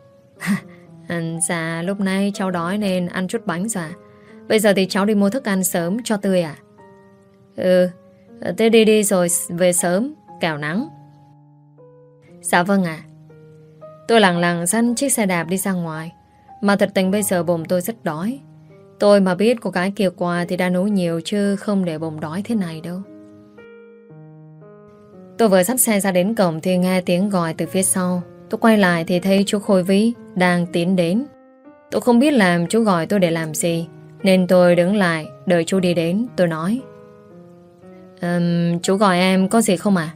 Dạ lúc nãy cháu đói nên ăn chút bánh rồi. Bây giờ thì cháu đi mua thức ăn sớm cho tươi à? Ừ, thế đi đi rồi về sớm, kẻo nắng. Dạ vâng ạ. Tôi lặng lặng dắt chiếc xe đạp đi ra ngoài. Mà thật tình bây giờ bụng tôi rất đói. Tôi mà biết cô gái kia qua thì đã nấu nhiều chứ không để bụng đói thế này đâu. Tôi vừa dắt xe ra đến cổng thì nghe tiếng gọi từ phía sau. Tôi quay lại thì thấy chú Khôi Vĩ đang tiến đến. Tôi không biết làm chú gọi tôi để làm gì, nên tôi đứng lại đợi chú đi đến. Tôi nói: um, chú gọi em có gì không à?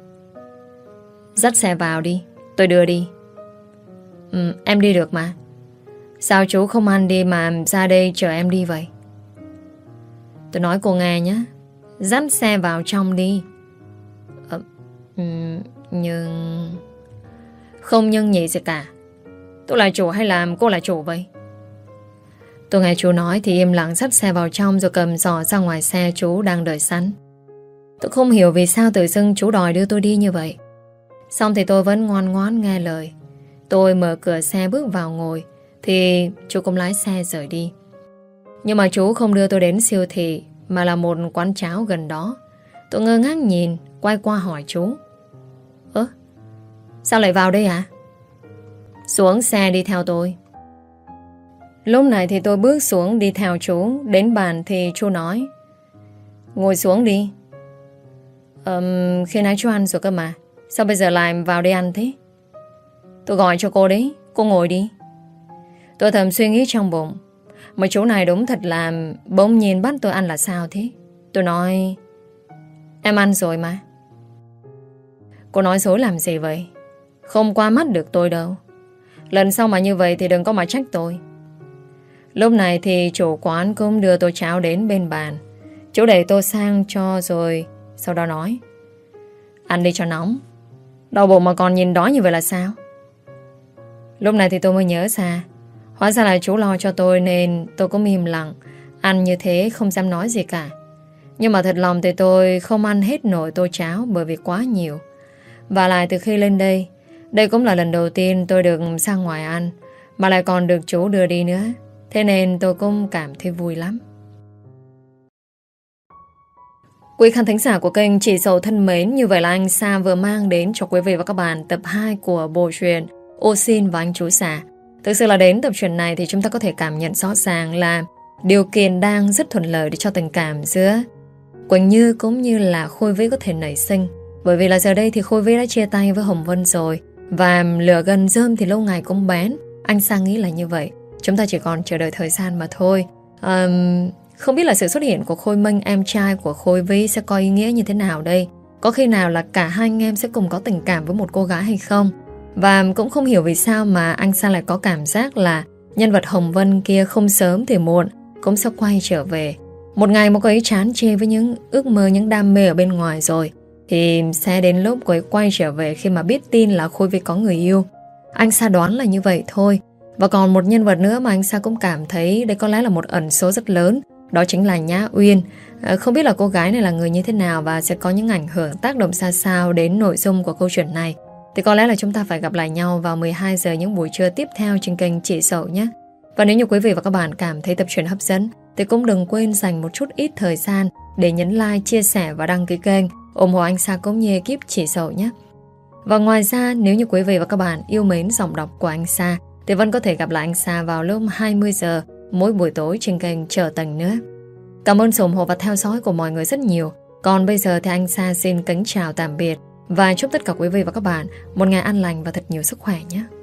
Dắt xe vào đi, tôi đưa đi. um, Em đi được mà. Sao chú không ăn đi mà ra đây chờ em đi vậy? Tôi nói cô nghe nhé, dắt xe vào trong đi. uh, um, Nhưng... Không nhưng nhỉ gì cả. Tôi là chủ hay là cô là chủ vậy? Tôi nghe chú nói thì im lặng dắt xe vào trong rồi cầm giỏ ra ngoài xe chú đang đợi sẵn. Tôi không hiểu vì sao tự dưng chú đòi đưa tôi đi như vậy. Xong thì tôi vẫn ngoan ngoãn nghe lời. Tôi mở cửa xe bước vào ngồi thì chú cũng lái xe rời đi. Nhưng mà chú không đưa tôi đến siêu thị mà là một quán cháo gần đó. Tôi ngơ ngác nhìn, quay qua hỏi chú: ơ, sao lại vào đây à? Xuống xe đi theo tôi. Lúc này thì tôi bước xuống đi theo chú. Đến bàn thì chú nói: ngồi xuống đi. um, Khi nãy chú ăn rồi cơ mà, sao bây giờ lại vào đây ăn thế? Tôi gọi cho cô đấy, cô ngồi đi. Tôi thầm suy nghĩ trong bụng, mà chú này đúng thật là bỗng nhiên bắt tôi ăn là sao thế? Tôi nói: em ăn rồi mà. Cô nói dối làm gì vậy? Không qua mắt được tôi đâu. Lần sau mà như vậy thì đừng có mà trách tôi. Lúc này thì chủ quán cũng đưa tôi cháo đến bên bàn. Chú đẩy tôi sang cho rồi sau đó nói: ăn đi cho nóng. Đau bụng mà còn nhìn đói như vậy là sao? Lúc này thì tôi mới nhớ ra, hóa ra là chú lo cho tôi nên tôi cũng im lặng ăn như thế, không dám nói gì cả. Nhưng mà thật lòng thì tôi không ăn hết nổi tô cháo bởi vì quá nhiều. Và lại từ khi lên đây, đây cũng là lần đầu tiên tôi được ra ngoài ăn, mà lại còn được chú đưa đi nữa. Thế nên tôi cũng cảm thấy vui lắm. Quý khán thính giả của kênh Chị Dậu thân mến, như vậy là anh Sa vừa mang đến cho quý vị và các bạn tập hai của bộ truyện Ô Xin và Anh Chú Xà. Thực sự là đến tập truyện này thì chúng ta có thể cảm nhận rõ ràng là điều kiện đang rất thuận lợi để cho tình cảm giữa Quỳnh Như cũng như là Khôi Vĩ có thể nảy sinh. Bởi vì là giờ đây thì Khôi Vĩ đã chia tay với Hồng Vân rồi, và lửa gần rơm thì lâu ngày cũng bén. Anh Sa nghĩ là như vậy. Chúng ta chỉ còn chờ đợi thời gian mà thôi. um, Không biết là sự xuất hiện của Khôi Minh, em trai của Khôi Vĩ, sẽ có ý nghĩa như thế nào đây? Có khi nào là cả hai anh em sẽ cùng có tình cảm với một cô gái hay không? Và cũng không hiểu vì sao mà anh Sa lại có cảm giác là nhân vật Hồng Vân kia không sớm thì muộn cũng sẽ quay trở về. Một ngày mà cô ấy chán chê với những ước mơ, những đam mê ở bên ngoài rồi, thì sẽ đến lúc cô ấy quay trở về khi mà biết tin là Khôi Vĩ có người yêu. Anh Sa đoán là như vậy thôi. Và còn một nhân vật nữa mà anh Sa cũng cảm thấy đây có lẽ là một ẩn số rất lớn, đó chính là Nhã Uyên. à, Không biết là cô gái này là người như thế nào và sẽ có những ảnh hưởng tác động ra sao đến nội dung của câu chuyện này, thì có lẽ là chúng ta phải gặp lại nhau vào mười hai giờ những buổi trưa tiếp theo trên kênh Chị Dậu nhé. Và nếu như quý vị và các bạn cảm thấy tập truyện hấp dẫn thì cũng đừng quên dành một chút ít thời gian để nhấn like, chia sẻ và đăng ký kênh, ủng hộ anh Sa cũng như ekip Chị Dậu nhé. Và ngoài ra, nếu như quý vị và các bạn yêu mến giọng đọc của anh Sa thì vẫn có thể gặp lại anh Sa vào lúc hai mươi giờ mỗi buổi tối trên kênh Trở Tầng nữa. Cảm ơn sự ủng hộ và theo dõi của mọi người rất nhiều. Còn bây giờ thì anh Sa xin kính chào tạm biệt và chúc tất cả quý vị và các bạn một ngày an lành và thật nhiều sức khỏe nhé.